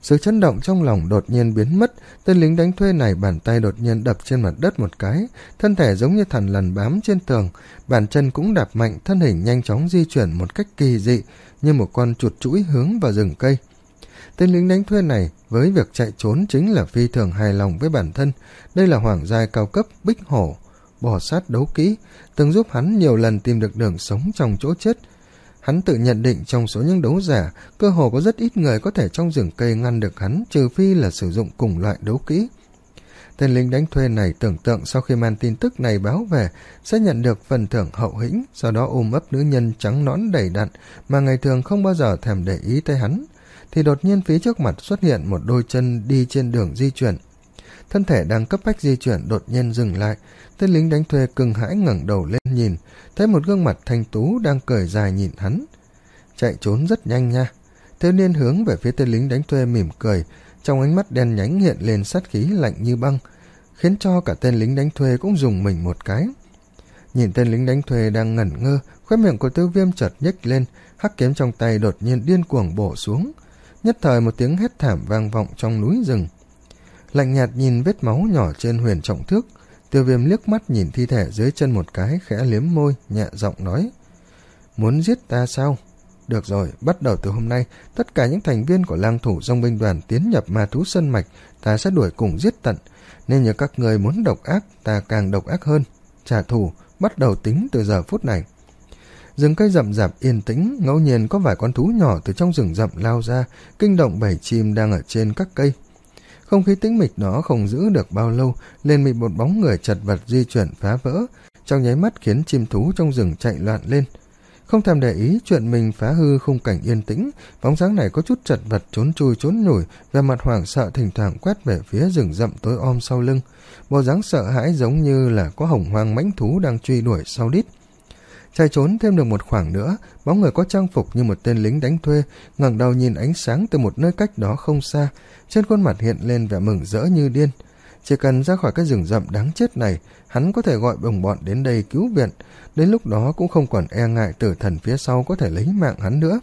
Sự chấn động trong lòng đột nhiên biến mất, tên lính đánh thuê này bàn tay đột nhiên đập trên mặt đất một cái, thân thể giống như thằn lằn bám trên tường, bàn chân cũng đạp mạnh, thân hình nhanh chóng di chuyển một cách kỳ dị, như một con chuột chũi hướng vào rừng cây. Tên lính đánh thuê này với việc chạy trốn chính là phi thường hài lòng với bản thân. Đây là hoàng giai cao cấp bích hổ, bò sát đấu kỹ, từng giúp hắn nhiều lần tìm được đường sống trong chỗ chết. Hắn tự nhận định trong số những đấu giả, cơ hồ có rất ít người có thể trong rừng cây ngăn được hắn, trừ phi là sử dụng cùng loại đấu kỹ. Tên lính đánh thuê này tưởng tượng sau khi mang tin tức này báo về sẽ nhận được phần thưởng hậu hĩnh, sau đó ôm ấp nữ nhân trắng nõn đầy đặn mà ngày thường không bao giờ thèm để ý tới hắn, thì đột nhiên phía trước mặt xuất hiện một đôi chân đi trên đường di chuyển. Thân thể đang cấp bách di chuyển đột nhiên dừng lại, tên lính đánh thuê kinh hãi ngẩng đầu lên nhìn, thấy một gương mặt thanh tú đang cười dài nhìn hắn. Chạy trốn rất nhanh nha. Thiếu niên hướng về phía tên lính đánh thuê mỉm cười, trong ánh mắt đen nhánh hiện lên sát khí lạnh như băng, khiến cho cả tên lính đánh thuê cũng rùng mình một cái. Nhìn tên lính đánh thuê đang ngẩn ngơ, khóe miệng của Tiêu Viêm chợt nhếch lên, hắc kiếm trong tay đột nhiên điên cuồng bổ xuống. Nhất thời một tiếng hét thảm vang vọng trong núi rừng. Lạnh nhạt nhìn vết máu nhỏ trên huyền trọng thước, Tiêu Viêm liếc mắt nhìn thi thể dưới chân một cái, khẽ liếm môi, nhẹ giọng nói: Muốn giết ta sao? Được rồi, bắt đầu từ hôm nay, tất cả những thành viên của lang thủ dòng binh đoàn tiến nhập ma thú sơn mạch, ta sẽ đuổi cùng giết tận. Nên như các người muốn độc ác, ta càng độc ác hơn. Trả thù, bắt đầu tính từ giờ phút này. Rừng cây rậm rạp yên tĩnh, ngẫu nhiên có vài con thú nhỏ từ trong rừng rậm lao ra, kinh động bầy chim đang ở trên các cây. Không khí tĩnh mịch đó không giữ được bao lâu, liền bị một bóng người chật vật di chuyển phá vỡ, trong nháy mắt khiến chim thú trong rừng chạy loạn lên. Không thèm để ý chuyện mình phá hư khung cảnh yên tĩnh, bóng dáng này có chút chật vật trốn chui trốn nhủi, về mặt hoảng sợ thỉnh thoảng quét về phía rừng rậm tối om sau lưng, bộ dáng sợ hãi giống như là có hồng hoang mãnh thú đang truy đuổi sau đít. Chạy trốn thêm được một khoảng nữa, bóng người có trang phục như một tên lính đánh thuê ngẩng đầu nhìn ánh sáng từ một nơi cách đó không xa, trên khuôn mặt hiện lên vẻ mừng rỡ như điên. Chỉ cần ra khỏi cái rừng rậm đáng chết này, hắn có thể gọi đồng bọn đến đây cứu viện, đến lúc đó cũng không còn e ngại tử thần phía sau có thể lấy mạng hắn nữa.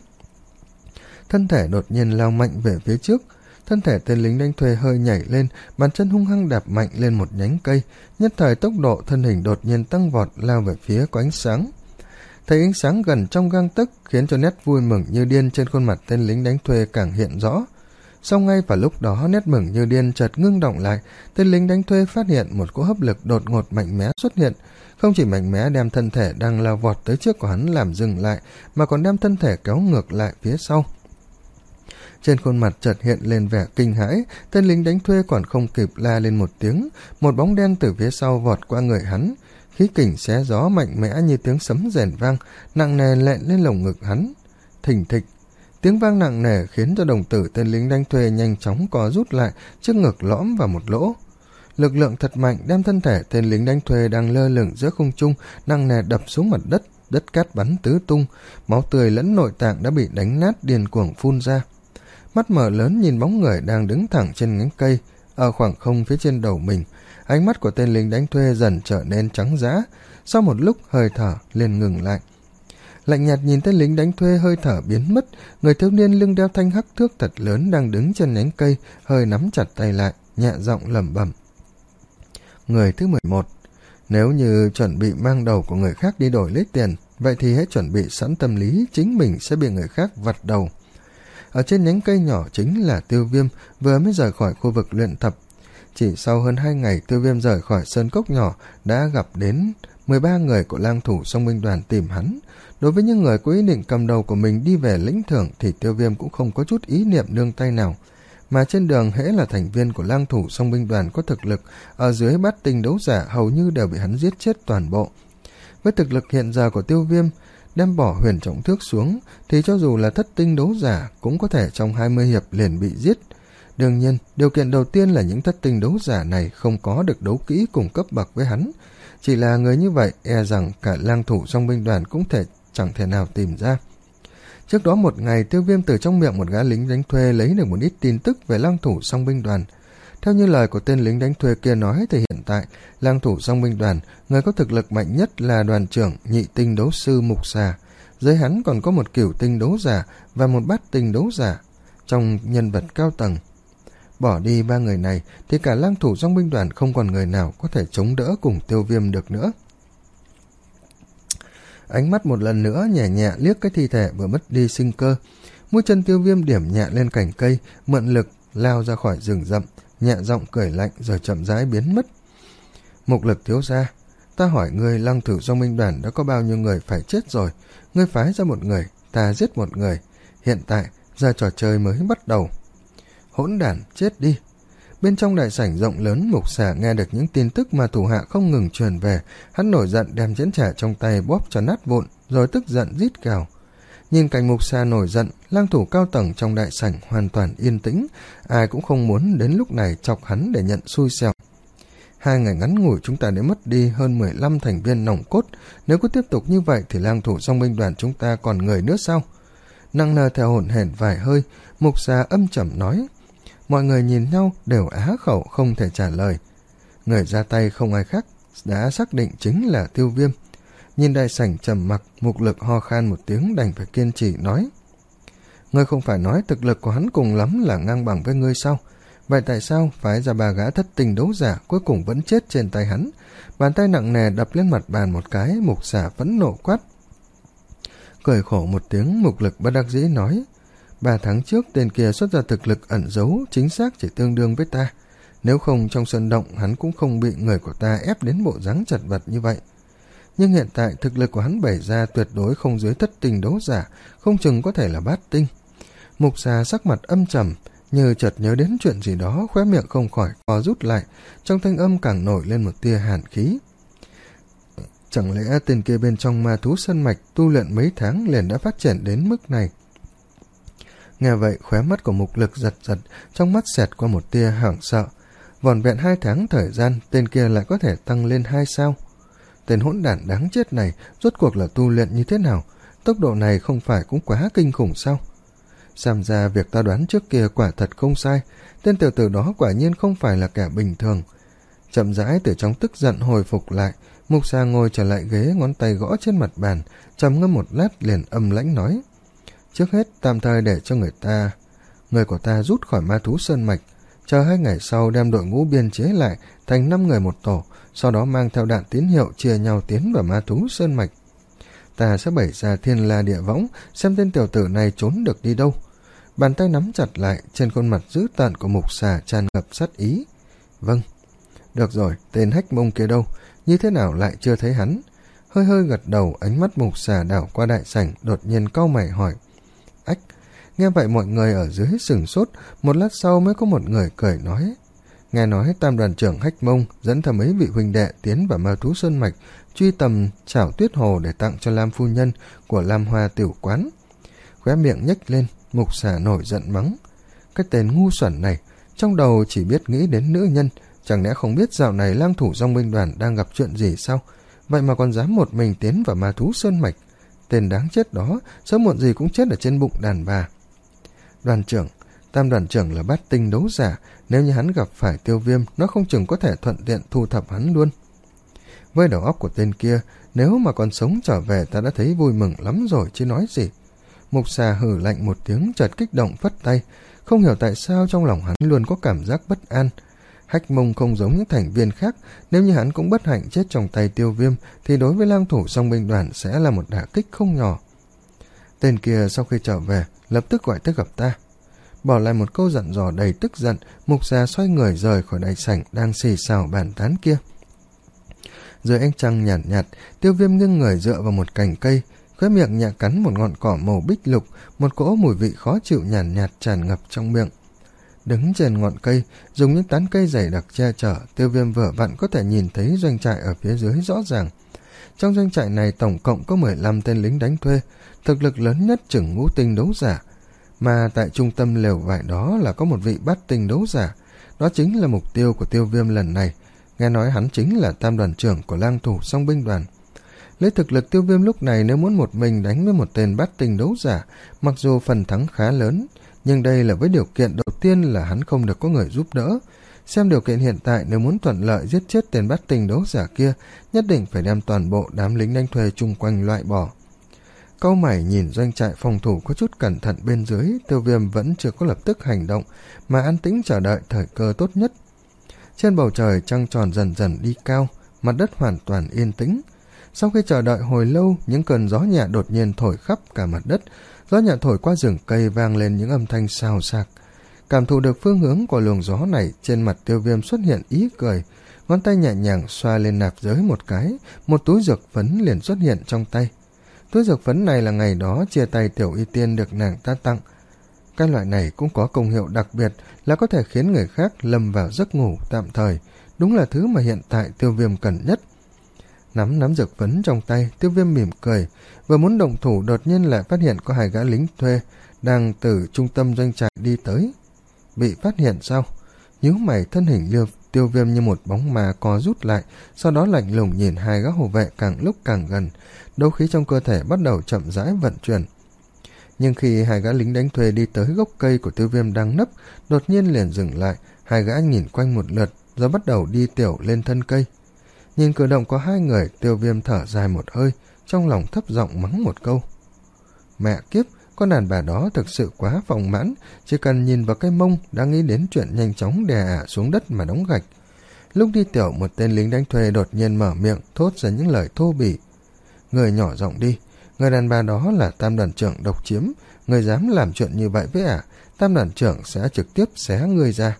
Thân thể đột nhiên lao mạnh về phía trước, thân thể tên lính đánh thuê hơi nhảy lên, bàn chân hung hăng đạp mạnh lên một nhánh cây, nhất thời tốc độ thân hình đột nhiên tăng vọt lao về phía có ánh sáng. Thấy ánh sáng gần trong gang tấc khiến cho nét vui mừng như điên trên khuôn mặt tên lính đánh thuê càng hiện rõ. Sau ngay vào lúc đó nét mừng như điên chợt ngưng động lại, tên lính đánh thuê phát hiện một cỗ hấp lực đột ngột mạnh mẽ xuất hiện, không chỉ mạnh mẽ đem thân thể đang lao vọt tới trước của hắn làm dừng lại, mà còn đem thân thể kéo ngược lại phía sau. Trên khuôn mặt chợt hiện lên vẻ kinh hãi, tên lính đánh thuê còn không kịp la lên một tiếng, một bóng đen từ phía sau vọt qua người hắn, khí kình xé gió mạnh mẽ như tiếng sấm rền vang, nặng nề lện lên lồng ngực hắn. Thình thịch, tiếng vang nặng nề khiến cho đồng tử tên lính đánh thuê nhanh chóng co rút lại, trước ngực lõm vào một lỗ. Lực lượng thật mạnh đem thân thể tên lính đánh thuê đang lơ lửng giữa không trung nặng nề đập xuống mặt đất, đất cát bắn tứ tung, máu tươi lẫn nội tạng đã bị đánh nát điên cuồng phun ra. Mắt mở lớn nhìn bóng người đang đứng thẳng trên nhánh cây ở khoảng không phía trên đầu mình, ánh mắt của tên lính đánh thuê dần trở nên trắng dã, sau một lúc hơi thở liền ngừng lại. Lạnh nhạt nhìn tên lính đánh thuê hơi thở biến mất, người thiếu niên lưng đeo thanh hắc thước thật lớn đang đứng trên nhánh cây, hơi nắm chặt tay lại, nhẹ giọng lẩm bẩm. Người thứ mười một, nếu như chuẩn bị mang đầu của người khác đi đổi lấy tiền, vậy thì hãy chuẩn bị sẵn tâm lý chính mình sẽ bị người khác vặt đầu. Ở trên nhánh cây nhỏ chính là Tiêu Viêm, vừa mới rời khỏi khu vực luyện tập. Chỉ sau hơn hai ngày Tiêu Viêm rời khỏi sơn cốc nhỏ, đã gặp đến mười ba người của lang thủ song binh đoàn tìm hắn. Đối với những người có ý định cầm đầu của mình đi về lĩnh thưởng thì Tiêu Viêm cũng không có chút ý niệm nương tay nào. Mà trên đường hễ là thành viên của lang thủ song binh đoàn có thực lực, ở dưới bát tinh đấu giả hầu như đều bị hắn giết chết toàn bộ. Với thực lực hiện giờ của Tiêu Viêm, đem bỏ huyền trọng thước xuống, thì cho dù là thất tinh đấu giả cũng có thể trong hai mươi hiệp liền bị giết. Đương nhiên, điều kiện đầu tiên là những thất tinh đấu giả này không có được đấu kỹ cùng cấp bậc với hắn. Chỉ là người như vậy, e rằng cả lang thủ song binh đoàn cũng thể chẳng thể nào tìm ra. Trước đó một ngày, Tiêu Viêm từ trong miệng một gã lính đánh thuê lấy được một ít tin tức về lang thủ song binh đoàn. Theo như lời của tên lính đánh thuê kia nói thì hiện tại, lang thủ song binh đoàn, người có thực lực mạnh nhất là đoàn trưởng nhị tinh đấu sư Mục Xà. Dưới hắn còn có một cửu tinh đấu giả và một bát tinh đấu giả. Trong nhân vật cao tầng, Bỏ đi ba người này thì cả lang thủ dòng binh đoàn không còn người nào có thể chống đỡ cùng Tiêu Viêm được nữa. Ánh mắt một lần nữa nhẹ nhẹ liếc cái thi thể vừa mất đi sinh cơ. Mũi chân Tiêu Viêm điểm nhẹ lên cành cây, mượn lực lao ra khỏi rừng rậm, nhẹ giọng cười lạnh rồi chậm rãi biến mất. Mục Lực thiếu gia, ta hỏi ngươi, lang thủ dòng binh đoàn đã có bao nhiêu người phải chết rồi? Ngươi phái ra một người, ta giết một người. Hiện tại giờ trò chơi mới bắt đầu. Hỗn đản, chết đi. Bên trong đại sảnh rộng lớn, Mục Xà nghe được những tin tức mà thủ hạ không ngừng truyền về. Hắn nổi giận đem chén trà trong tay bóp cho nát vụn, rồi tức giận rít gào. Nhìn cảnh Mục Xà nổi giận, lang thủ cao tầng trong đại sảnh hoàn toàn yên tĩnh, ai cũng không muốn đến lúc này chọc hắn để nhận xui xẻo. Hai ngày ngắn ngủi chúng ta đã mất đi hơn mười lăm thành viên nòng cốt, nếu cứ tiếp tục như vậy thì lang thủ dòng binh đoàn chúng ta còn người nữa sao? Nặng nề theo hổn hển vài hơi, Mục Xà âm trầm nói. Mọi người nhìn nhau đều á khẩu không thể trả lời. Người ra tay không ai khác, đã xác định chính là Tiêu Viêm. Nhìn đại sảnh trầm mặc, Mục Lực ho khan một tiếng đành phải kiên trì nói. Ngươi không phải nói thực lực của hắn cùng lắm là ngang bằng với ngươi sao? Vậy tại sao phái ra ba gã thất tình đấu giả cuối cùng vẫn chết trên tay hắn? Bàn tay nặng nề đập lên mặt bàn một cái, Mục Xà phẫn nộ quát. Cười khổ một tiếng, Mục Lực bất đắc dĩ nói. Ba tháng trước tên kia xuất ra thực lực ẩn giấu chính xác chỉ tương đương với ta. Nếu không trong sân động hắn cũng không bị người của ta ép đến bộ dáng chật vật như vậy. Nhưng hiện tại thực lực của hắn bày ra tuyệt đối không dưới thất tình đấu giả, không chừng có thể là bát tinh. Mục Xà sắc mặt âm trầm, như chợt nhớ đến chuyện gì đó, khóe miệng không khỏi co rút lại, trong thanh âm càng nổi lên một tia hàn khí. Chẳng lẽ tên kia bên trong ma thú sân mạch tu luyện mấy tháng liền đã phát triển đến mức này? Nghe vậy khóe mắt của Mục Lực giật giật, trong mắt xẹt qua một tia hoảng sợ. Vỏn vẹn hai tháng thời gian, tên kia lại có thể tăng lên hai sao. Tên hỗn đản đáng chết này rốt cuộc là tu luyện như thế nào? Tốc độ này không phải cũng quá kinh khủng sao? Xem ra việc ta đoán trước kia quả thật không sai, tên tiểu tử đó quả nhiên không phải là kẻ bình thường. Chậm rãi từ trong tức giận hồi phục lại, Mục Xà ngồi trở lại ghế, ngón tay gõ trên mặt bàn, trầm ngâm một lát liền âm lãnh nói. Trước hết tạm thời để cho người ta người của ta rút khỏi ma thú sơn mạch, chờ hai ngày sau đem đội ngũ biên chế lại thành năm người một tổ, sau đó mang theo đạn tín hiệu chia nhau tiến vào ma thú sơn mạch. Ta sẽ bày ra thiên la địa võng, xem tên tiểu tử này trốn được đi đâu. Bàn tay nắm chặt lại, trên khuôn mặt dữ tợn của Mục Xà tràn ngập sát ý. Vâng. Được rồi, tên Hách Mông kia đâu? Như thế nào lại chưa thấy hắn? Hơi hơi gật đầu, ánh mắt Mục Xà đảo qua đại sảnh, đột nhiên cau mày hỏi. Ách. Nghe vậy mọi người ở dưới sửng sốt, một lát sau mới có một người cười nói. Nghe nói tam đoàn trưởng Hách Mông dẫn theo mấy vị huynh đệ tiến vào ma thú sơn mạch, truy tầm chảo tuyết hồ để tặng cho Lam phu nhân của Lam Hoa tiểu quán. Khóe miệng nhếch lên, Mục Xà nổi giận mắng. Cái tên ngu xuẩn này, trong đầu chỉ biết nghĩ đến nữ nhân, chẳng lẽ không biết dạo này lang thủ dòng binh đoàn đang gặp chuyện gì sao? Vậy mà còn dám một mình tiến vào ma thú sơn mạch. Tên đáng chết đó, sớm muộn gì cũng chết ở trên bụng đàn bà. Đoàn trưởng, tam đoàn trưởng là bát tinh đấu giả, nếu như hắn gặp phải Tiêu Viêm, nó không chừng có thể thuận tiện thu thập hắn luôn. Với đầu óc của tên kia, nếu mà còn sống trở về ta đã thấy vui mừng lắm rồi chứ nói gì. Mục Xà hừ lạnh một tiếng, chợt kích động phất tay, không hiểu tại sao trong lòng hắn luôn có cảm giác bất an. Hách Mông không giống những thành viên khác, nếu như hắn cũng bất hạnh chết trong tay Tiêu Viêm thì đối với lang thủ song binh đoàn sẽ là một đả kích không nhỏ. Tên kia sau khi trở về lập tức gọi tới gặp ta. Bỏ lại một câu dặn dò đầy tức giận, Mục Xà xoay người rời khỏi đại sảnh đang xì xào bàn tán kia. Dưới ánh trăng nhạt nhạt, Tiêu Viêm nghiêng người dựa vào một cành cây, khóe miệng nhẹ cắn một ngọn cỏ màu bích lục, một cỗ mùi vị khó chịu nhàn nhạt, nhạt tràn ngập trong miệng. Đứng trên ngọn cây, dùng những tán cây dày đặc che chở, Tiêu Viêm vừa vặn có thể nhìn thấy doanh trại ở phía dưới rõ ràng. Trong doanh trại này tổng cộng có mười lăm tên lính đánh thuê, thực lực lớn nhất chừng ngũ tinh đấu giả. Mà tại trung tâm lều vải đó là có một vị bát tinh đấu giả, đó chính là mục tiêu của Tiêu Viêm lần này. Nghe nói hắn chính là tam đoàn trưởng của lang thủ song binh đoàn. Lấy thực lực Tiêu Viêm lúc này, nếu muốn một mình đánh với một tên bát tinh đấu giả, mặc dù phần thắng khá lớn, nhưng đây là với điều kiện đầu tiên là hắn không được có người giúp đỡ. Xem điều kiện hiện tại, nếu muốn thuận lợi giết chết tên bát tinh đấu giả kia, nhất định phải đem toàn bộ đám lính đánh thuê chung quanh loại bỏ. cau mày nhìn doanh trại phòng thủ có chút cẩn thận bên dưới. Tiêu Viêm vẫn chưa có lập tức hành động, mà an tĩnh chờ đợi thời cơ tốt nhất. Trên bầu trời trăng tròn dần dần đi cao, mặt đất hoàn toàn yên tĩnh. Sau khi chờ đợi hồi lâu, những cơn gió nhẹ đột nhiên thổi khắp cả mặt đất. Gió nhẹ thổi qua rừng cây vang lên những âm thanh xào xạc. Cảm thụ được phương hướng của luồng gió này, trên mặt Tiêu Viêm xuất hiện ý cười, ngón tay nhẹ nhàng xoa lên nạp giới một cái, một túi dược phấn liền xuất hiện trong tay. Túi dược phấn này là ngày đó chia tay Tiểu Y Tiên được nàng ta tặng. Cái loại này cũng có công hiệu đặc biệt là có thể khiến người khác lâm vào giấc ngủ tạm thời, đúng là thứ mà hiện tại Tiêu Viêm cần nhất. Nắm nắm dược phấn trong tay, Tiêu Viêm mỉm cười, vừa muốn động thủ đột nhiên lại phát hiện có hai gã lính thuê đang từ trung tâm doanh trại đi tới. Bị phát hiện sao? Nhíu mày, thân hình liêu Tiêu Viêm như một bóng ma co rút lại, sau đó lạnh lùng nhìn hai gã hộ vệ càng lúc càng gần, đấu khí trong cơ thể bắt đầu chậm rãi vận chuyển. Nhưng khi hai gã lính đánh thuê đi tới gốc cây của Tiêu Viêm đang nấp, đột nhiên liền dừng lại, hai gã nhìn quanh một lượt, rồi bắt đầu đi tiểu lên thân cây. Nhìn cử động có hai người, Tiêu Viêm thở dài một hơi, trong lòng thấp giọng mắng một câu. Mẹ kiếp, con đàn bà đó thực sự quá phòng mãn, chỉ cần nhìn vào cái mông đã nghĩ đến chuyện nhanh chóng đè ả xuống đất mà đóng gạch. Lúc đi tiểu, một tên lính đánh thuê đột nhiên mở miệng thốt ra những lời thô bỉ. Người nhỏ giọng đi, người đàn bà đó là Tam đoàn trưởng độc chiếm, người dám làm chuyện như vậy với ả, Tam đoàn trưởng sẽ trực tiếp xé người ra.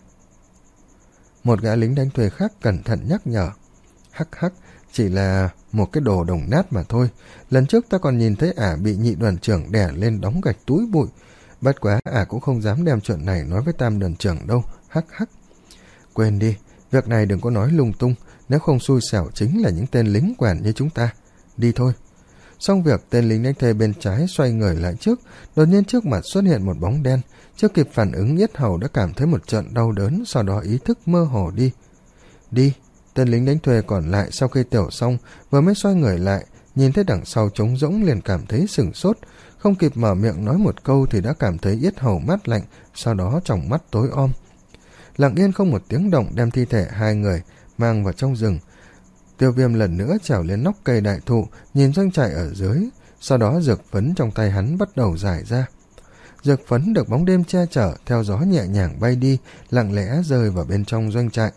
Một gã lính đánh thuê khác cẩn thận nhắc nhở. Hắc hắc, chỉ là một cái đồ đồng nát mà thôi. Lần trước ta còn nhìn thấy ả bị nhị đoàn trưởng đè lên đóng gạch túi bụi. Bất quá ả cũng không dám đem chuyện này nói với Tam đoàn trưởng đâu. Hắc hắc. Quên đi, việc này đừng có nói lung tung, nếu không xui xẻo chính là những tên lính quèn như chúng ta. Đi thôi. Xong việc, tên lính đánh thuê bên trái xoay người lại trước, đột nhiên trước mặt xuất hiện một bóng đen. Chưa kịp phản ứng, yết hầu đã cảm thấy một trận đau đớn, sau đó ý thức mơ hồ đi. Đi. Tên lính đánh thuê còn lại sau khi tiểu xong vừa mới xoay người lại, nhìn thấy đằng sau trống rỗng liền cảm thấy sửng sốt, không kịp mở miệng nói một câu thì đã cảm thấy yết hầu mát lạnh, sau đó tròng mắt tối om. Lặng yên không một tiếng động đem thi thể hai người mang vào trong rừng. Tiêu Viêm lần nữa trèo lên nóc cây đại thụ, nhìn doanh trại ở dưới, sau đó dược phấn trong tay hắn bắt đầu rải ra. Dược phấn được bóng đêm che chở, theo gió nhẹ nhàng bay đi, lặng lẽ rơi vào bên trong doanh trại.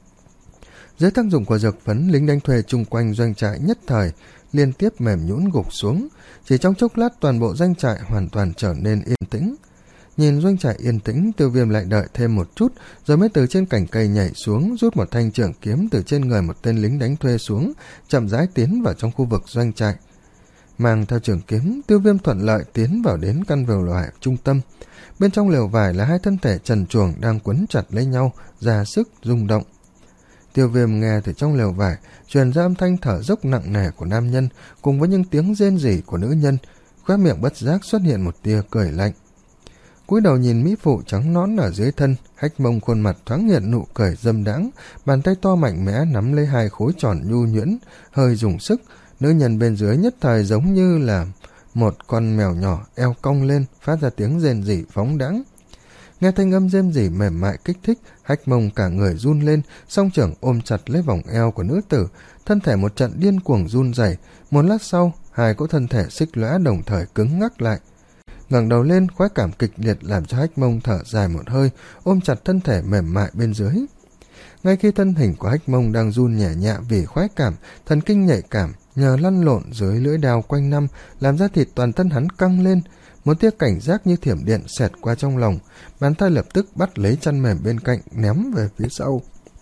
Dưới tác dụng của dược phấn, lính đánh thuê chung quanh doanh trại nhất thời liên tiếp mềm nhũn gục xuống. Chỉ trong chốc lát toàn bộ doanh trại hoàn toàn trở nên yên tĩnh. Nhìn doanh trại yên tĩnh, Tiêu Viêm lại đợi thêm một chút, rồi mới từ trên cành cây nhảy xuống, rút một thanh trường kiếm từ trên người một tên lính đánh thuê xuống, chậm rãi tiến vào trong khu vực doanh trại. Mang theo trường kiếm, Tiêu Viêm thuận lợi tiến vào đến căn lều vải trung tâm. Bên trong lều vải là hai thân thể trần truồng đang quấn chặt lấy nhau, ra sức rung động. Tiêu Viêm nghe từ trong lều vải truyền ra âm thanh thở dốc nặng nề của nam nhân cùng với những tiếng rên rỉ của nữ nhân, khóe miệng bất giác xuất hiện một tia cười lạnh. Cúi đầu nhìn mỹ phụ trắng nõn ở dưới thân, Hách Mông khuôn mặt thoáng hiện nụ cười dâm đãng, bàn tay to mạnh mẽ nắm lấy hai khối tròn nhu nhuyễn, hơi dùng sức, nữ nhân bên dưới nhất thời giống như là một con mèo nhỏ eo cong lên, phát ra tiếng rên rỉ phóng đãng. Nghe thanh âm rên rỉ mềm mại kích thích, Hách Mông cả người run lên, song trưởng ôm chặt lấy vòng eo của nữ tử, thân thể một trận điên cuồng run rẩy. Một lát sau, hai cỗ thân thể xích lõa đồng thời cứng ngắc lại. Ngẩng đầu lên, khoái cảm kịch liệt làm cho Hách Mông thở dài một hơi, ôm chặt thân thể mềm mại bên dưới. Ngay khi thân hình của Hách Mông đang run nhẹ nhẹ vì khoái cảm, thần kinh nhạy cảm nhờ lăn lộn dưới lưỡi đao quanh năm, làm ra thịt toàn thân hắn căng lên. Một tia cảnh giác như thiểm điện xẹt qua trong lòng, bàn tay lập tức bắt lấy chăn mềm bên cạnh ném về phía sau.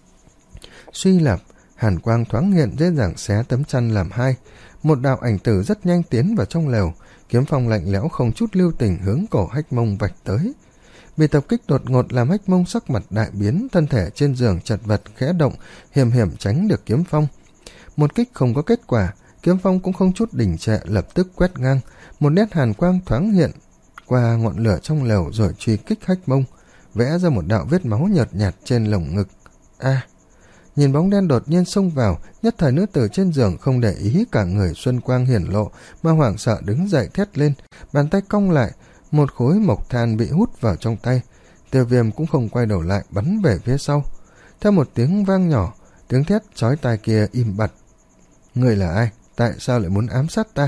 Suy lập, hàn quang thoáng hiện dễ dàng xé tấm chăn làm hai. Một đạo ảnh tử rất nhanh tiến vào trong lều, kiếm phong lạnh lẽo không chút lưu tình hướng cổ Hách Mông vạch tới. Bị tập kích đột ngột làm Hách Mông sắc mặt đại biến, thân thể trên giường chật vật khẽ động, hiểm hiểm tránh được kiếm phong. Một kích không có kết quả, kiếm phong cũng không chút đình trệ, lập tức quét ngang. Một nét hàn quang thoáng hiện qua ngọn lửa trong lều rồi truy kích Hách Mông, vẽ ra một đạo vết máu nhợt nhạt trên lồng ngực. A! À, nhìn bóng đen đột nhiên xông vào, nhất thời nữ tử trên giường không để ý cả người xuân quang hiển lộ, mà hoảng sợ đứng dậy thét lên, bàn tay cong lại, một khối mộc than bị hút vào trong tay. Tiêu Viêm cũng không quay đầu lại, bắn về phía sau. Theo một tiếng vang nhỏ, tiếng thét chói tai kia im bặt. Người là ai? Tại sao lại muốn ám sát ta?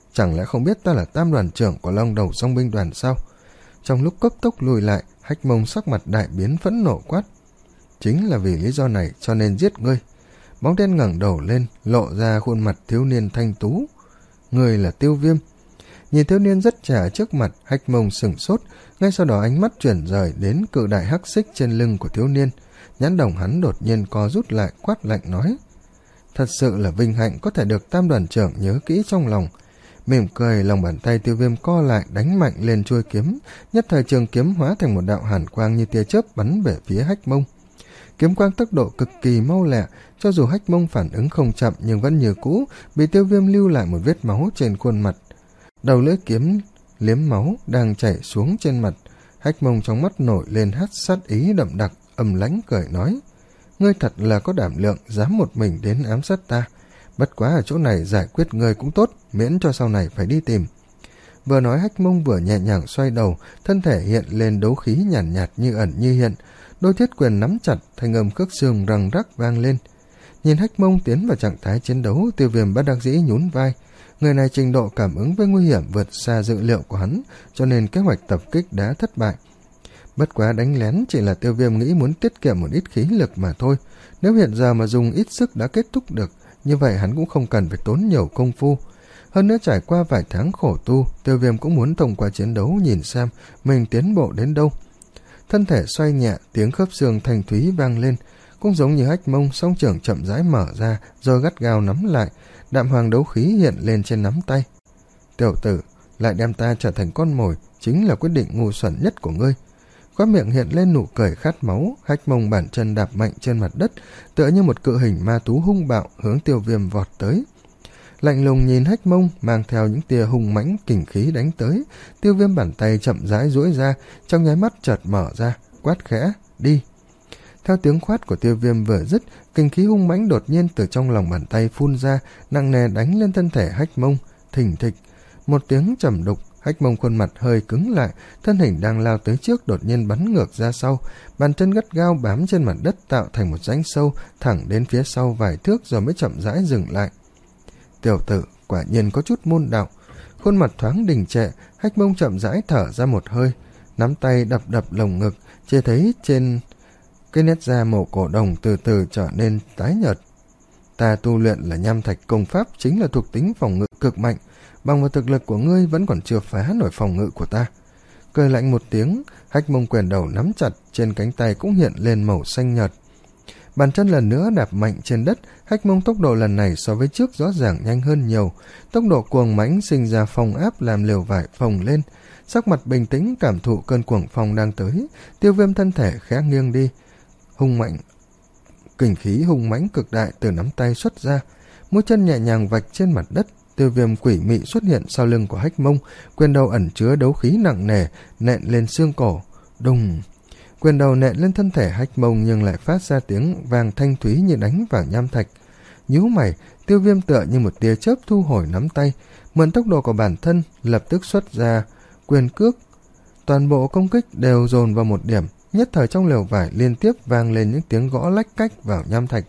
chẳng lẽ không biết ta là tam đoàn trưởng của Long Đầu Dòng binh đoàn sao? Trong lúc cấp tốc lùi lại, Hách Mông sắc mặt đại biến phẫn nộ quát: chính là vì lý do này cho nên giết ngươi. Bóng đen ngẩng đầu lên, lộ ra khuôn mặt thiếu niên thanh tú. Ngươi là Tiêu Viêm. Nhìn thiếu niên rất trẻ trước mặt, Hách Mông sửng sốt, ngay sau đó ánh mắt chuyển rời đến cự đại hắc xích trên lưng của thiếu niên. Nhãn đồng hắn đột nhiên co rút lại, quát lạnh nói: thật sự là vinh hạnh có thể được tam đoàn trưởng nhớ kỹ trong lòng. Mỉm cười, lòng bàn tay Tiêu Viêm co lại, đánh mạnh lên chuôi kiếm, nhất thời trường kiếm hóa thành một đạo hàn quang như tia chớp bắn về phía Hách Mông. Kiếm quang tốc độ cực kỳ mau lẹ, cho dù Hách Mông phản ứng không chậm nhưng vẫn như cũ bị Tiêu Viêm lưu lại một vết máu trên khuôn mặt. Đầu lưỡi kiếm liếm máu đang chảy xuống trên mặt. Hách Mông trong mắt nổi lên hắt sát ý đậm đặc, âm lãnh cười nói: ngươi thật là có đảm lượng, dám một mình đến ám sát ta. Bất quá ở chỗ này giải quyết ngươi cũng tốt, miễn cho sau này phải đi tìm. Vừa nói, Hách Mông vừa nhẹ nhàng xoay đầu, thân thể hiện lên đấu khí nhàn nhạt, nhạt như ẩn như hiện, đôi thiết quyền nắm chặt, thanh âm khớp xương răng rắc vang lên. Nhìn Hách Mông tiến vào trạng thái chiến đấu, Tiêu Viêm bất đắc dĩ nhún vai. Người này trình độ cảm ứng với nguy hiểm vượt xa dự liệu của hắn, cho nên kế hoạch tập kích đã thất bại. Bất quá đánh lén chỉ là Tiêu Viêm nghĩ muốn tiết kiệm một ít khí lực mà thôi. Nếu hiện giờ mà dùng ít sức đã kết thúc được, như vậy hắn cũng không cần phải tốn nhiều công phu. Hơn nữa trải qua vài tháng khổ tu, Tiêu Viêm cũng muốn thông qua chiến đấu nhìn xem mình tiến bộ đến đâu. Thân thể xoay nhẹ, tiếng khớp xương thanh thúy vang lên, cũng giống như Hách Mông, song trưởng chậm rãi mở ra, rồi gắt gao nắm lại, đạm hoàng đấu khí hiện lên trên nắm tay. Tiểu tử, lại đem ta trở thành con mồi, chính là quyết định ngu xuẩn nhất của ngươi. Khóe miệng hiện lên nụ cười khát máu, Hách Mông bản chân đạp mạnh trên mặt đất, tựa như một cự hình ma thú hung bạo hướng Tiêu Viêm vọt tới. Lạnh lùng nhìn Hách Mông, mang theo những tia hung mãnh kình khí đánh tới. Tiêu Viêm bàn tay chậm rãi duỗi ra, trong nháy mắt chợt mở ra, quát khẽ: đi. Theo tiếng quát của Tiêu Viêm vừa dứt, kình khí hung mãnh đột nhiên từ trong lòng bàn tay phun ra, nặng nề đánh lên thân thể Hách Mông. Thình thịch, một tiếng trầm đục, Hách Mông khuôn mặt hơi cứng lại, thân hình đang lao tới trước đột nhiên bắn ngược ra sau, bàn chân gắt gao bám trên mặt đất tạo thành một rãnh sâu thẳng đến phía sau vài thước rồi mới chậm rãi dừng lại. Tiểu tử quả nhiên có chút môn đạo. Khuôn mặt thoáng đình trệ, Hách Mông chậm rãi thở ra một hơi, nắm tay đập đập lồng ngực, chỉ thấy trên cái nét da màu cổ đồng từ từ trở nên tái nhợt. Ta tu luyện là nham thạch công pháp, chính là thuộc tính phòng ngự cực mạnh, bằng vào thực lực của ngươi vẫn còn chưa phá nổi phòng ngự của ta. Cười lạnh một tiếng, Hách Mông quyền đầu nắm chặt, trên cánh tay cũng hiện lên màu xanh nhợt. Bàn chân lần nữa đạp mạnh trên đất, Hách Mông tốc độ lần này so với trước rõ ràng nhanh hơn nhiều, tốc độ cuồng mãnh sinh ra phong áp làm lều vải phồng lên. Sắc mặt bình tĩnh cảm thụ cơn cuồng phong đang tới, Tiêu Viêm thân thể khẽ nghiêng đi, hung mạnh kình khí hung mãnh cực đại từ nắm tay xuất ra, mũi chân nhẹ nhàng vạch trên mặt đất. Tiêu Viêm quỷ mị xuất hiện sau lưng của Hách Mông, quyền đầu ẩn chứa đấu khí nặng nề nện lên xương cổ. Đùng! Quyền đầu nện lên thân thể Hách Mông nhưng lại phát ra tiếng vàng thanh thúy như đánh vào nham thạch. Nhíu mày, Tiêu Viêm tựa như một tia chớp thu hồi nắm tay, mượn tốc độ của bản thân lập tức xuất ra quyền cước. Toàn bộ công kích đều dồn vào một điểm, nhất thời trong lều vải liên tiếp vang lên những tiếng gõ lách cách vào nham thạch.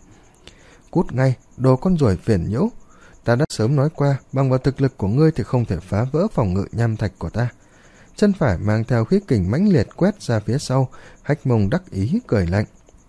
Cút ngay, đồ con ruồi phiền nhiễu! Ta đã sớm nói qua, bằng vào thực lực của ngươi thì không thể phá vỡ phòng ngự nham thạch của ta. Chân phải mang theo khí kình mãnh liệt quét ra phía sau, Hách Mông đắc ý cười lạnh.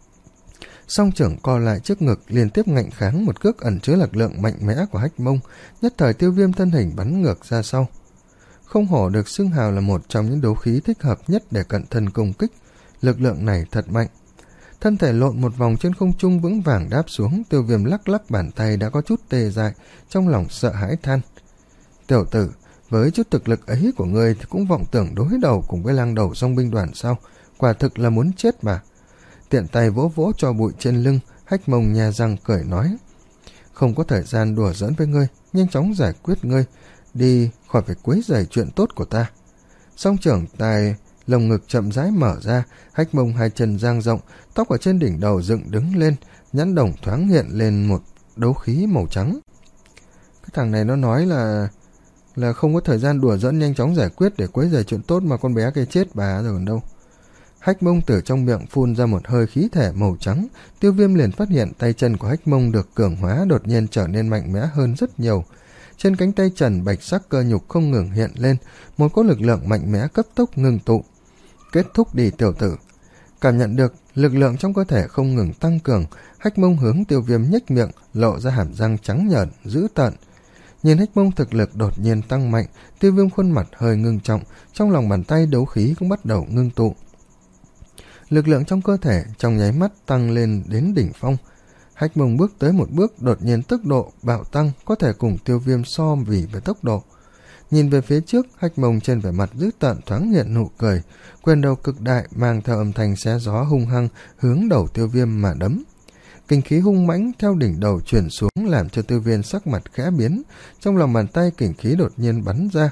Song trưởng co lại trước ngực, liên tiếp ngạnh kháng một cước ẩn chứa lực lượng mạnh mẽ của Hách Mông, nhất thời Tiêu Viêm thân hình bắn ngược ra sau. Không hổ được xưng hào là một trong những đấu khí thích hợp nhất để cận thân công kích, lực lượng này thật mạnh. Thân thể lộn một vòng trên không trung vững vàng đáp xuống, Tiêu Viêm lắc lắc bàn tay đã có chút tê dại, trong lòng sợ hãi than. Tiểu tử, với chút thực lực ấy của ngươi thì cũng vọng tưởng đối đầu cùng với Lang Đầu Dòng binh đoàn sao? Quả thực là muốn chết mà. Tiện tay vỗ vỗ cho bụi trên lưng, Hách Mông nhe răng cười nói: không có thời gian đùa giỡn với ngươi, nhanh chóng giải quyết ngươi, đi khỏi phải quấy rầy chuyện tốt của ta. Song trưởng tài lồng ngực chậm rãi mở ra, Hách Mông hai chân dang rộng, tóc ở trên đỉnh đầu dựng đứng lên, nhãn đồng thoáng hiện lên một đấu khí màu trắng. Cái thằng này nó nói là là không có thời gian đùa dẫn, nhanh chóng giải quyết để quấy rầy chuyện tốt mà con bé kia chết bà rồi còn đâu. Hách Mông từ trong miệng phun ra một hơi khí thể màu trắng, Tiêu Viêm liền phát hiện tay chân của Hách Mông được cường hóa đột nhiên trở nên mạnh mẽ hơn rất nhiều. trên cánh tay trần bạch sắc cơ nhục không ngừng hiện lên, một cỗ lực lượng mạnh mẽ cấp tốc ngưng tụ. Kết thúc đi tiểu tử. Cảm nhận được lực lượng trong cơ thể không ngừng tăng cường, Hách Mông hướng Tiêu Viêm nhếch miệng, lộ ra hàm răng trắng nhợt dữ tợn. Nhìn Hách Mông thực lực đột nhiên tăng mạnh, Tiêu Viêm khuôn mặt hơi ngưng trọng, trong lòng bàn tay đấu khí cũng bắt đầu ngưng tụ. Lực lượng trong cơ thể trong nháy mắt tăng lên đến đỉnh phong. Hách Mông bước tới một bước, đột nhiên tốc độ bạo tăng, có thể cùng Tiêu Viêm so vì về tốc độ. Nhìn về phía trước, Hách Mông trên vẻ mặt dữ tợn thoáng hiện nụ cười, quyền đầu cực đại mang theo âm thanh xé gió hung hăng hướng đầu Tiêu Viêm mà đấm. Kình khí hung mãnh theo đỉnh đầu chuyển xuống làm cho Tiêu Viêm sắc mặt khẽ biến, trong lòng bàn tay kình khí đột nhiên bắn ra.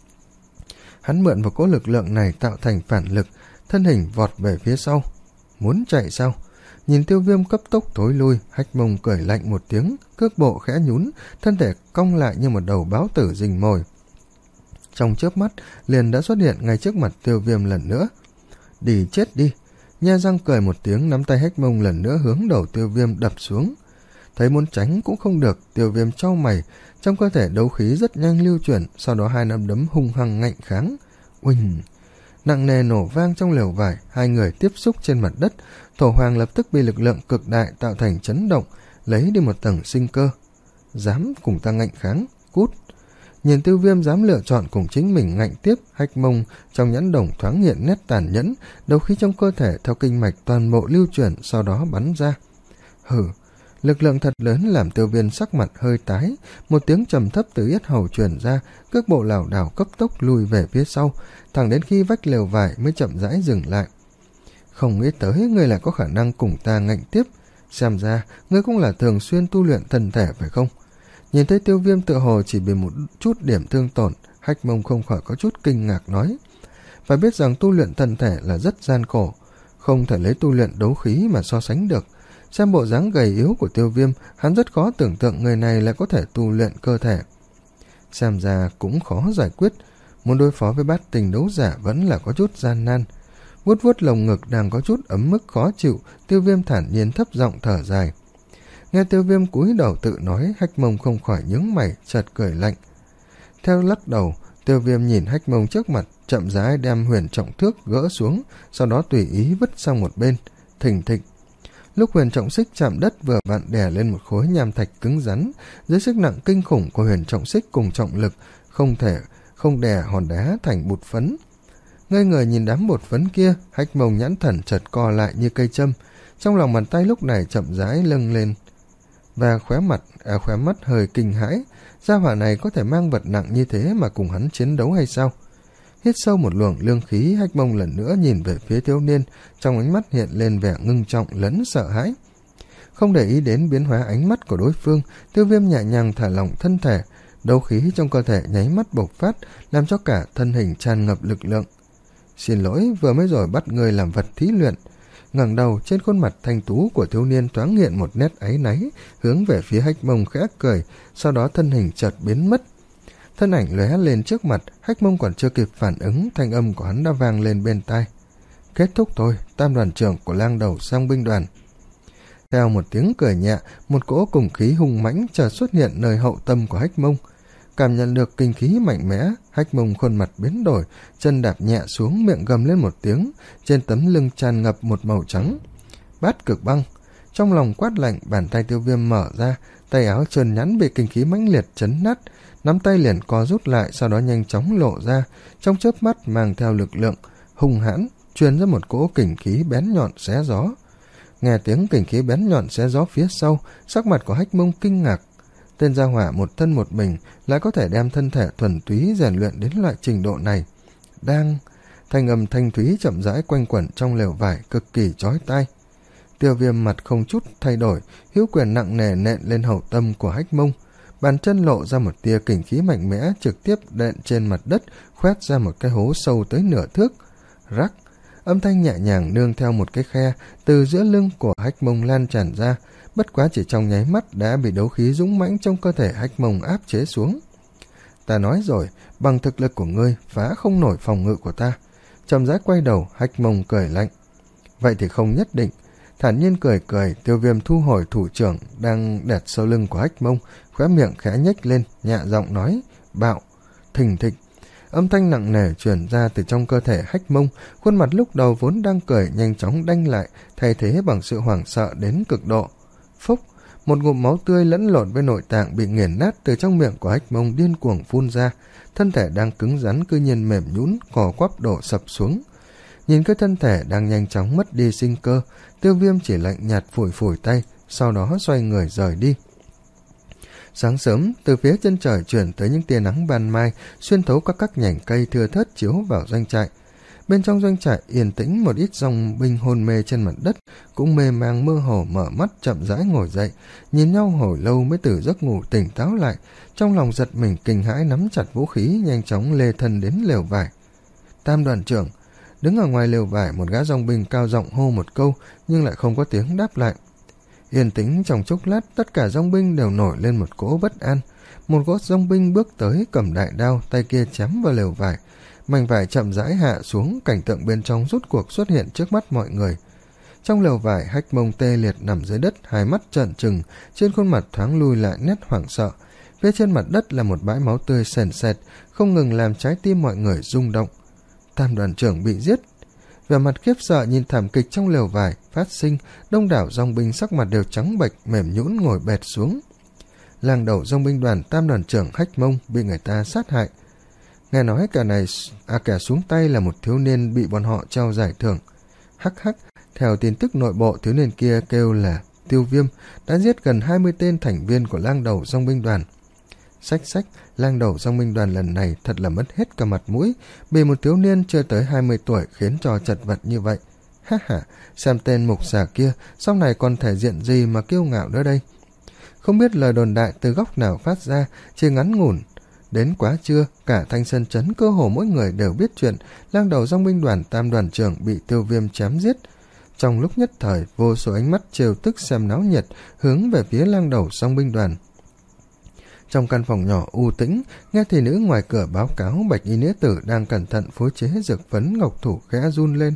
Hắn mượn vào cỗ lực lượng này tạo thành phản lực, thân hình vọt về phía sau. Muốn chạy sao? Nhìn Tiêu Viêm cấp tốc thối lui, Hách Mông cười lạnh một tiếng, cước bộ khẽ nhún, thân thể cong lại như một đầu báo tử rình mồi. Trong chớp mắt liền đã xuất hiện ngay trước mặt Tiêu Viêm lần nữa. Đi chết đi! Nhe răng cười một tiếng, nắm tay Hách Mông lần nữa hướng đầu Tiêu Viêm đập xuống. Thấy muốn tránh cũng không được, Tiêu Viêm chau mày, trong cơ thể đấu khí rất nhanh lưu chuyển, sau đó hai nắm đấm hung hăng ngạnh kháng. Uỳnh! Nặng nề nổ vang trong lều vải, hai người tiếp xúc trên mặt đất, Thổ Hoàng lập tức bị lực lượng cực đại tạo thành chấn động, lấy đi một tầng sinh cơ. Dám cùng ta ngạnh kháng, cút! Nhìn Tiêu Viêm dám lựa chọn cùng chính mình ngạnh tiếp, Hách Mông trong nhãn đồng thoáng hiện nét tàn nhẫn, đấu khí trong cơ thể theo kinh mạch toàn bộ lưu chuyển, sau đó bắn ra. Hừ! Lực lượng thật lớn làm Tiêu Viêm sắc mặt hơi tái, một tiếng trầm thấp từ yết hầu truyền ra, cước bộ lảo đảo cấp tốc lùi về phía sau, thẳng đến khi vách lều vải mới chậm rãi dừng lại. Không nghĩ tới ngươi lại có khả năng cùng ta ngạnh tiếp, xem ra ngươi cũng là thường xuyên tu luyện thân thể phải không? Nhìn thấy Tiêu Viêm tựa hồ chỉ bị một chút điểm thương tổn, Hách Mông không khỏi có chút kinh ngạc nói. Phải biết rằng tu luyện thân thể là rất gian khổ, không thể lấy tu luyện đấu khí mà so sánh được. Xem bộ dáng gầy yếu của Tiêu Viêm, hắn rất khó tưởng tượng người này lại có thể tu luyện cơ thể. Xem ra cũng khó giải quyết, muốn đối phó với bát tình đấu giả vẫn là có chút gian nan. Vuốt vuốt lồng ngực đang có chút ấm mức khó chịu, Tiêu Viêm thản nhiên thấp giọng thở dài. Nghe Tiêu Viêm cúi đầu tự nói, Hách Mông không khỏi nhướng mày, chợt cười lạnh. Theo lắc đầu, Tiêu Viêm nhìn Hách Mông trước mặt, chậm rãi đem huyền trọng thước gỡ xuống, sau đó tùy ý vứt sang một bên, thình thịch. Lúc huyền trọng xích chạm đất vừa vặn đè lên một khối nham thạch cứng rắn, dưới sức nặng kinh khủng của huyền trọng xích cùng trọng lực, không thể không đè hòn đá thành bột phấn. Ngây người nhìn đám bột phấn kia, Hách Mông nhãn thần chợt co lại như cây châm, trong lòng bàn tay lúc này chậm rãi lâng lên, và khóe mặt, à khóe mắt hơi kinh hãi, gia hỏa này có thể mang vật nặng như thế mà cùng hắn chiến đấu hay sao? Hít sâu một luồng lương khí, Hách Mông lần nữa nhìn về phía thiếu niên, trong ánh mắt hiện lên vẻ ngưng trọng lẫn sợ hãi. Không để ý đến biến hóa ánh mắt của đối phương, Tiêu Viêm nhẹ nhàng thả lỏng thân thể, đấu khí trong cơ thể nháy mắt bộc phát, làm cho cả thân hình tràn ngập lực lượng. Xin lỗi, vừa mới rồi bắt người làm vật thí luyện. Ngẩng đầu, trên khuôn mặt thanh tú của thiếu niên thoáng hiện một nét áy náy, hướng về phía Hách Mông khẽ cười, sau đó thân hình chợt biến mất. Thân ảnh lóe lên trước mặt, Hách Mông còn chưa kịp phản ứng, thanh âm của hắn đã vang lên bên tai. Kết thúc thôi, tam đoàn trưởng của lang đầu sang binh đoàn. Theo một tiếng cười nhẹ, một cỗ cùng khí hung mãnh chợt xuất hiện nơi hậu tâm của Hách Mông. Cảm nhận được kinh khí mạnh mẽ, Hách Mông khuôn mặt biến đổi, chân đạp nhẹ xuống, miệng gầm lên một tiếng, trên tấm lưng tràn ngập một màu trắng. Bát cực băng. Trong lòng quát lạnh, bàn tay Tiêu Viêm mở ra, tay áo trơn nhẵn bị kinh khí mãnh liệt chấn nát, nắm tay liền co rút lại, sau đó nhanh chóng lộ ra, trong chớp mắt mang theo lực lượng hung hãn, truyền ra một cỗ kình khí bén nhọn xé gió. Nghe tiếng kình khí bén nhọn xé gió phía sau, sắc mặt của Hách Mông kinh ngạc. Tên gia hỏa một thân một mình lại có thể đem thân thể thuần túy rèn luyện đến loại trình độ này. Đang thanh âm thanh thúy chậm rãi quanh quẩn trong lều vải, cực kỳ chói tai. Tiêu Viêm mặt không chút thay đổi, hữu quyền nặng nề nện lên hậu tâm của Hách Mông, bàn chân lộ ra một tia kình khí mạnh mẽ, trực tiếp đệm trên mặt đất, khoét ra một cái hố sâu tới nửa thước. Rắc, âm thanh nhẹ nhàng nương theo một cái khe từ giữa lưng của Hách Mông lan tràn ra, bất quá chỉ trong nháy mắt đã bị đấu khí dũng mãnh trong cơ thể Hách Mông áp chế xuống. Ta nói rồi, bằng thực lực của ngươi phá không nổi phòng ngự của ta. Chậm rãi quay đầu, Hách Mông cười lạnh. Vậy thì không nhất định. Thản nhiên cười cười, Tiêu Viêm thu hồi thủ trưởng đang đặt sau lưng của Hách Mông, khóe miệng khẽ nhếch lên, nhạ giọng nói, bạo, thình thịch. Âm thanh nặng nề truyền ra từ trong cơ thể Hách Mông, khuôn mặt lúc đầu vốn đang cười nhanh chóng đanh lại, thay thế bằng sự hoảng sợ đến cực độ. Phúc, một ngụm máu tươi lẫn lộn với nội tạng bị nghiền nát từ trong miệng của Hách Mông điên cuồng phun ra, thân thể đang cứng rắn cư nhiên mềm nhũn, cò quắp đổ sập xuống. Nhìn cái thân thể đang nhanh chóng mất đi sinh cơ, Tiêu Viêm chỉ lạnh nhạt phủi phủi tay, sau đó xoay người rời đi. Sáng sớm, từ phía chân trời chuyển tới những tia nắng ban mai, xuyên thấu qua các nhành cây thưa thớt chiếu vào doanh trại. Bên trong doanh trại yên tĩnh, một ít dòng binh hôn mê trên mặt đất, cũng mê mang mơ hồ mở mắt chậm rãi ngồi dậy, nhìn nhau hồi lâu mới từ giấc ngủ tỉnh táo lại, trong lòng giật mình kinh hãi nắm chặt vũ khí, nhanh chóng lê thân đến lều vải. Tam đoàn trưởng, đứng ở ngoài lều vải, một gã dòng binh cao giọng hô một câu, nhưng lại không có tiếng đáp lại. Yên tĩnh trong chốc lát, tất cả dòng binh đều nổi lên một cỗ bất an. Một gã dòng binh bước tới cầm đại đao, tay kia chém vào lều vải. Mảnh vải chậm rãi hạ xuống, cảnh tượng bên trong rút cuộc xuất hiện trước mắt mọi người. Trong lều vải, Hách Mông tê liệt nằm dưới đất, hai mắt trợn trừng, trên khuôn mặt thoáng lui lại nét hoảng sợ. Phía trên mặt đất là một bãi máu tươi sền sệt, không ngừng làm trái tim mọi người rung động. Tam đoàn trưởng bị giết. Vẻ mặt khiếp sợ nhìn thảm kịch trong lều vải phát sinh, đông đảo dòng binh sắc mặt đều trắng bệch, mềm nhũn ngồi bệt xuống. Làng đầu dòng binh đoàn Tam đoàn trưởng Hách Mông bị người ta sát hại. Nghe nói cả này à kẻ xuống tay là một thiếu niên bị bọn họ trao giải thưởng. Hắc hắc, theo tin tức nội bộ, thiếu niên kia kêu là Tiêu Viêm, đã giết gần hai mươi tên thành viên của lang đầu dòng binh đoàn. Sách sách, lang đầu dòng binh đoàn lần này thật là mất hết cả mặt mũi, bị một thiếu niên chưa tới hai mươi tuổi khiến cho chật vật như vậy. Ha ha, xem tên mục xà kia, sau này còn thể diện gì mà kiêu ngạo nữa đây. Không biết lời đồn đại từ góc nào phát ra, chỉ ngắn ngủn. Đến quá trưa, cả Thanh Sơn trấn cơ hồ mỗi người đều biết chuyện lang đầu dòng binh đoàn Tam đoàn trưởng bị Tiêu Viêm chém giết. Trong lúc nhất thời, vô số ánh mắt trêu tức xem náo nhiệt hướng về phía lang đầu dòng binh đoàn. Trong căn phòng nhỏ u tĩnh, nghe thị nữ ngoài cửa báo cáo bạch y nghĩa tử đang cẩn thận phối chế dược phấn, ngọc thủ khẽ run lên.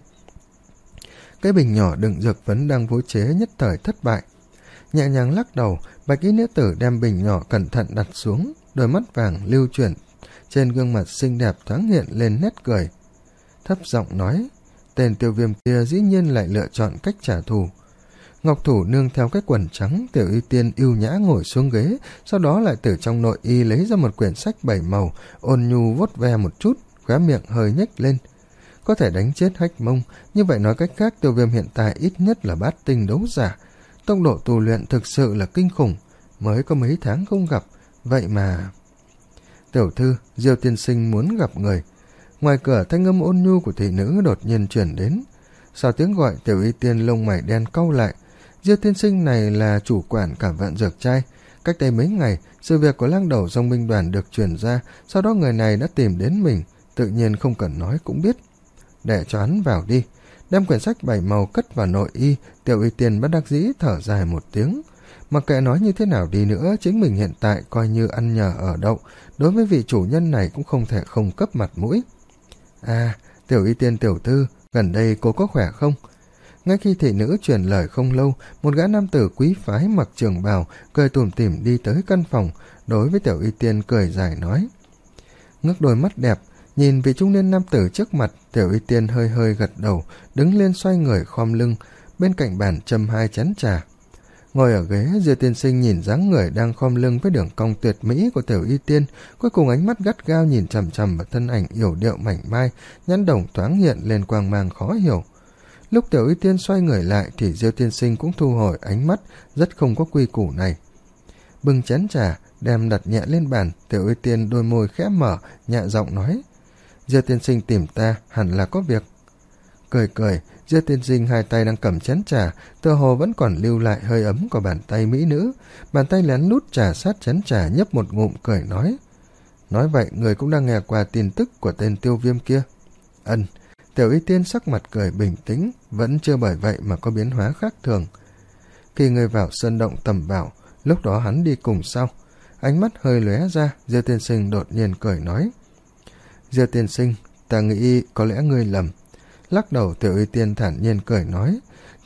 Cái bình nhỏ đựng dược phấn đang phối chế nhất thời thất bại. Nhẹ nhàng lắc đầu, bạch y nghĩa tử đem bình nhỏ cẩn thận đặt xuống, đôi mắt vàng lưu chuyển trên gương mặt xinh đẹp thoáng hiện lên nét cười. Thấp giọng nói, tên Tiêu Viêm kia dĩ nhiên lại lựa chọn cách trả thù. Ngọc thủ nương theo cái quần trắng, Tiểu Y Tiên ưu nhã ngồi xuống ghế, sau đó lại từ trong nội y lấy ra một quyển sách bảy màu, ôn nhu vuốt ve một chút, khóe miệng hơi nhếch lên. Có thể đánh chết Hách Mông, như vậy nói cách khác Tiêu Viêm hiện tại ít nhất là bát tinh đấu giả. Tốc độ tu luyện thực sự là kinh khủng, mới có mấy tháng không gặp, vậy mà... Tiểu thư, Diêu tiên sinh muốn gặp người. Ngoài cửa thanh âm ôn nhu của thị nữ đột nhiên chuyển đến. Sau tiếng gọi, Tiểu Y Tiên lông mày đen cau lại. Diêu tiên sinh này là chủ quản cả vạn dược trai. Cách đây mấy ngày, sự việc của lang đầu dòng binh đoàn được truyền ra, sau đó người này đã tìm đến mình, tự nhiên không cần nói cũng biết. Để cho hắn vào đi. Đem quyển sách bảy màu cất vào nội y, Tiểu Y Tiên bất đắc dĩ thở dài một tiếng. Mặc kệ nói như thế nào đi nữa, chính mình hiện tại coi như ăn nhờ ở đậu, đối với vị chủ nhân này cũng không thể không cấp mặt mũi. À, Tiểu Y Tiên tiểu thư, gần đây cô có khỏe không? Ngay khi thị nữ truyền lời không lâu, một gã nam tử quý phái mặc trường bào, cười tủm tỉm đi tới căn phòng, đối với Tiểu Y Tiên cười dài nói. Ngước đôi mắt đẹp, nhìn vị trung niên nam tử trước mặt, Tiểu Y Tiên hơi hơi gật đầu, đứng lên xoay người khom lưng, bên cạnh bàn châm hai chén trà. Ngồi ở ghế, Diêu tiên sinh nhìn dáng người đang khom lưng với đường cong tuyệt mỹ của Tiểu Y Tiên, cuối cùng ánh mắt gắt gao nhìn chằm chằm vào thân ảnh yểu điệu mảnh mai, nhãn đồng thoáng hiện lên quang mang khó hiểu. Lúc Tiểu Y Tiên xoay người lại thì Diêu tiên sinh cũng thu hồi ánh mắt, rất không có quy củ này. Bưng chén trà, đem đặt nhẹ lên bàn, Tiểu Y Tiên đôi môi khẽ mở, nhẹ giọng nói: Diêu tiên sinh tìm ta, hẳn là có việc. Cười cười, Diêu tiên sinh hai tay đang cầm chén trà, tựa hồ vẫn còn lưu lại hơi ấm của bàn tay mỹ nữ, bàn tay lén lút trà sát chén trà nhấp một ngụm cười nói: Nói vậy người cũng đang nghe qua tin tức của tên Tiêu Viêm kia. Ân. Tiểu Y Tiên sắc mặt cười bình tĩnh, vẫn chưa bởi vậy mà có biến hóa khác thường. Khi người vào sân động tầm bảo, lúc đó hắn đi cùng sau. Ánh mắt hơi lóe ra, Diêu tiên sinh đột nhiên cười nói: Diêu tiên sinh, ta nghĩ có lẽ ngươi lầm. Lắc đầu, Tiểu Y Tiên thản nhiên cười nói: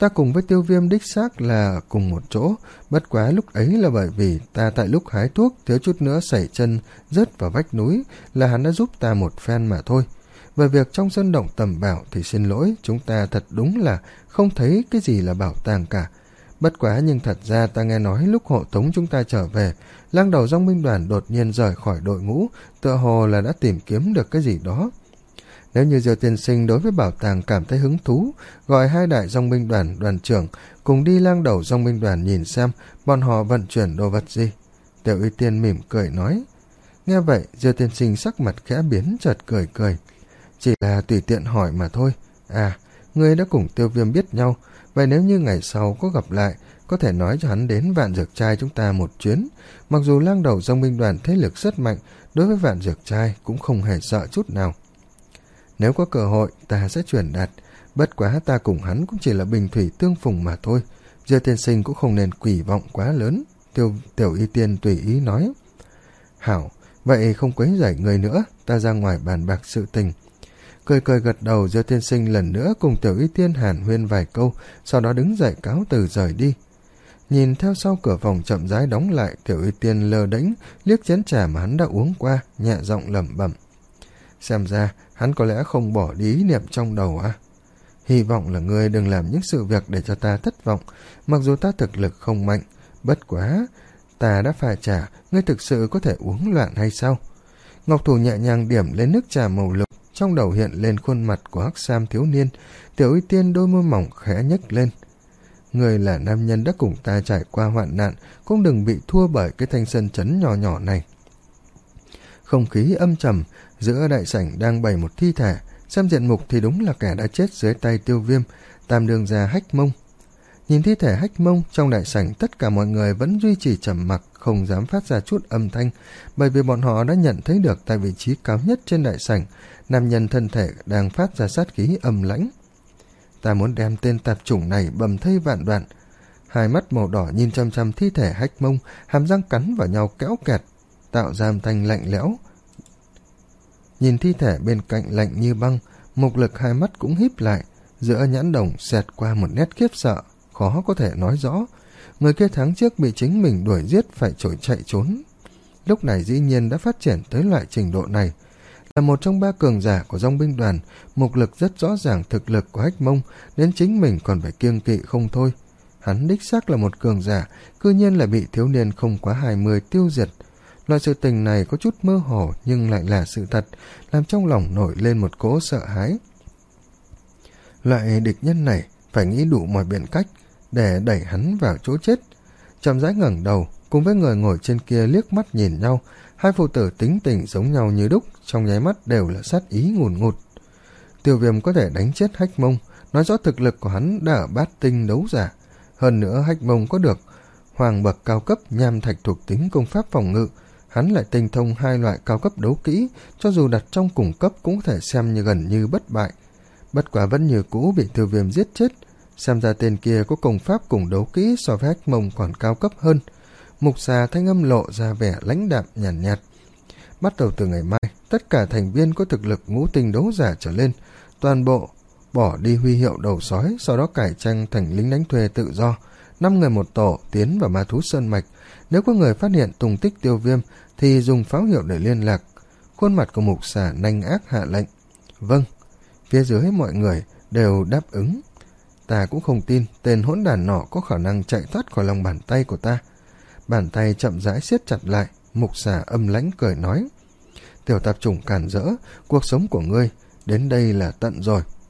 Ta cùng với Tiêu Viêm đích xác là cùng một chỗ, bất quá lúc ấy là bởi vì ta tại lúc hái thuốc thiếu chút nữa sẩy chân rớt vào vách núi, là hắn đã giúp ta một phen mà thôi. Về việc trong sơn động tầm bảo thì xin lỗi, chúng ta thật đúng là không thấy cái gì là bảo tàng cả. Bất quá nhưng thật ra ta nghe nói lúc hộ tống chúng ta trở về, lang đầu dòng binh đoàn đột nhiên rời khỏi đội ngũ, tựa hồ là đã tìm kiếm được cái gì đó. Nếu như Diêu tiên sinh đối với bảo tàng cảm thấy hứng thú, gọi hai đại dòng binh đoàn đoàn trưởng cùng đi lang đầu dòng binh đoàn nhìn xem bọn họ vận chuyển đồ vật gì. Tiểu Y Tiên mỉm cười nói. Nghe vậy, Diêu tiên sinh sắc mặt khẽ biến, chợt cười cười. Chỉ là tùy tiện hỏi mà thôi. À, ngươi đã cùng Tiêu Viêm biết nhau, vậy nếu như ngày sau có gặp lại, có thể nói cho hắn đến Vạn Dược Trai chúng ta một chuyến. Mặc dù lang đầu dòng binh đoàn thế lực rất mạnh, đối với Vạn Dược Trai cũng không hề sợ chút nào. Nếu có cơ hội, ta sẽ truyền đạt. Bất quá ta cùng hắn cũng chỉ là bình thủy tương phùng mà thôi. Diêu tiên sinh cũng không nên kỳ vọng quá lớn. Tiêu Tiểu Y Tiên tùy ý nói. Hảo, vậy không quấy rầy người nữa, ta ra ngoài bàn bạc sự tình. Cười cười gật đầu, Diêu tiên sinh lần nữa cùng Tiểu Y Tiên hàn huyên vài câu, sau đó đứng dậy cáo từ rời đi. Nhìn theo sau cửa phòng chậm rãi đóng lại, Tiểu Y Tiên lơ đễnh liếc chén trà mà hắn đã uống qua, nhẹ giọng lẩm bẩm. Xem ra hắn có lẽ không bỏ đi ý niệm trong đầu à. Hy vọng là ngươi đừng làm những sự việc để cho ta thất vọng, mặc dù ta thực lực không mạnh. Bất quá, ta đã pha trà, ngươi thực sự có thể uống loạn hay sao? Ngọc thủ nhẹ nhàng điểm lên nước trà màu lục, trong đầu hiện lên khuôn mặt của hắc sam thiếu niên. Tiểu Y Tiên đôi môi mỏng khẽ nhếch lên. Ngươi là nam nhân đã cùng ta trải qua hoạn nạn, cũng đừng bị thua bởi cái thanh sơn chấn nhỏ nhỏ này. Không khí âm trầm, giữa đại sảnh đang bày một thi thể, xem diện mục thì đúng là kẻ đã chết dưới tay Tiêu Viêm, tam đường gia Hách Mông. Nhìn thi thể Hách Mông, trong đại sảnh tất cả mọi người vẫn duy trì trầm mặc, không dám phát ra chút âm thanh, bởi vì bọn họ đã nhận thấy được tại vị trí cao nhất trên đại sảnh, nam nhân thân thể đang phát ra sát khí âm lãnh. Ta muốn đem tên tạp chủng này bầm thây vạn đoạn. Hai mắt màu đỏ nhìn chăm chăm thi thể Hách Mông, hàm răng cắn vào nhau kéo kẹt, tạo ra âm thanh lạnh lẽo. Nhìn thi thể bên cạnh lạnh như băng, Mục Lực hai mắt cũng híp lại, giữa nhãn đồng xẹt qua một nét khiếp sợ, khó có thể nói rõ. Người kia tháng trước bị chính mình đuổi giết phải trội chạy trốn, lúc này dĩ nhiên đã phát triển tới loại trình độ này. Là một trong ba cường giả của dòng binh đoàn, Mục Lực rất rõ ràng thực lực của Hách Mông, đến chính mình còn phải kiêng kỵ không thôi. Hắn đích xác là một cường giả, cư nhiên là bị thiếu niên không quá hai mươi tiêu diệt. Loại sự tình này có chút mơ hồ nhưng lại là sự thật, làm trong lòng nổi lên một cỗ sợ hãi. Loại địch nhân này phải nghĩ đủ mọi biện cách để đẩy hắn vào chỗ chết. Chậm rãi ngẩng đầu, cùng với người ngồi trên kia liếc mắt nhìn nhau, hai phụ tử tính tình giống nhau như đúc, trong nháy mắt đều là sát ý ngùn ngụt. Tiêu Viêm có thể đánh chết Hách Mông, nói rõ thực lực của hắn đã ở bát tinh đấu giả. Hơn nữa Hách Mông có được hoàng bậc cao cấp nham thạch thuộc tính công pháp phòng ngự, hắn lại tinh thông hai loại cao cấp đấu kỹ, cho dù đặt trong cùng cấp cũng có thể xem như gần như bất bại. Bất quả vẫn như cũ bị Tiêu Viêm giết chết, xem ra tên kia có công pháp cùng đấu kỹ so với Hách Mông còn cao cấp hơn. Mục Xà thanh âm lộ ra vẻ lãnh đạm nhàn nhạt, nhạt. Bắt đầu từ ngày mai, tất cả thành viên có thực lực ngũ tinh đấu giả trở lên, toàn bộ bỏ đi huy hiệu đầu sói, sau đó cải trang thành lính đánh thuê tự do. Năm người một tổ tiến vào Ma Thú Sơn Mạch. Nếu có người phát hiện tung tích Tiêu Viêm thì dùng pháo hiệu để liên lạc. Khuôn mặt của Mục Xà nanh ác hạ lệnh. Vâng. Phía dưới mọi người đều đáp ứng. Ta cũng không tin tên hỗn đản nọ có khả năng chạy thoát khỏi lòng bàn tay của ta. Bàn tay chậm rãi siết chặt lại, Mục Xà âm lãnh cười nói. Tiểu tạp chủng cản rỡ, cuộc sống của ngươi đến đây là tận rồi.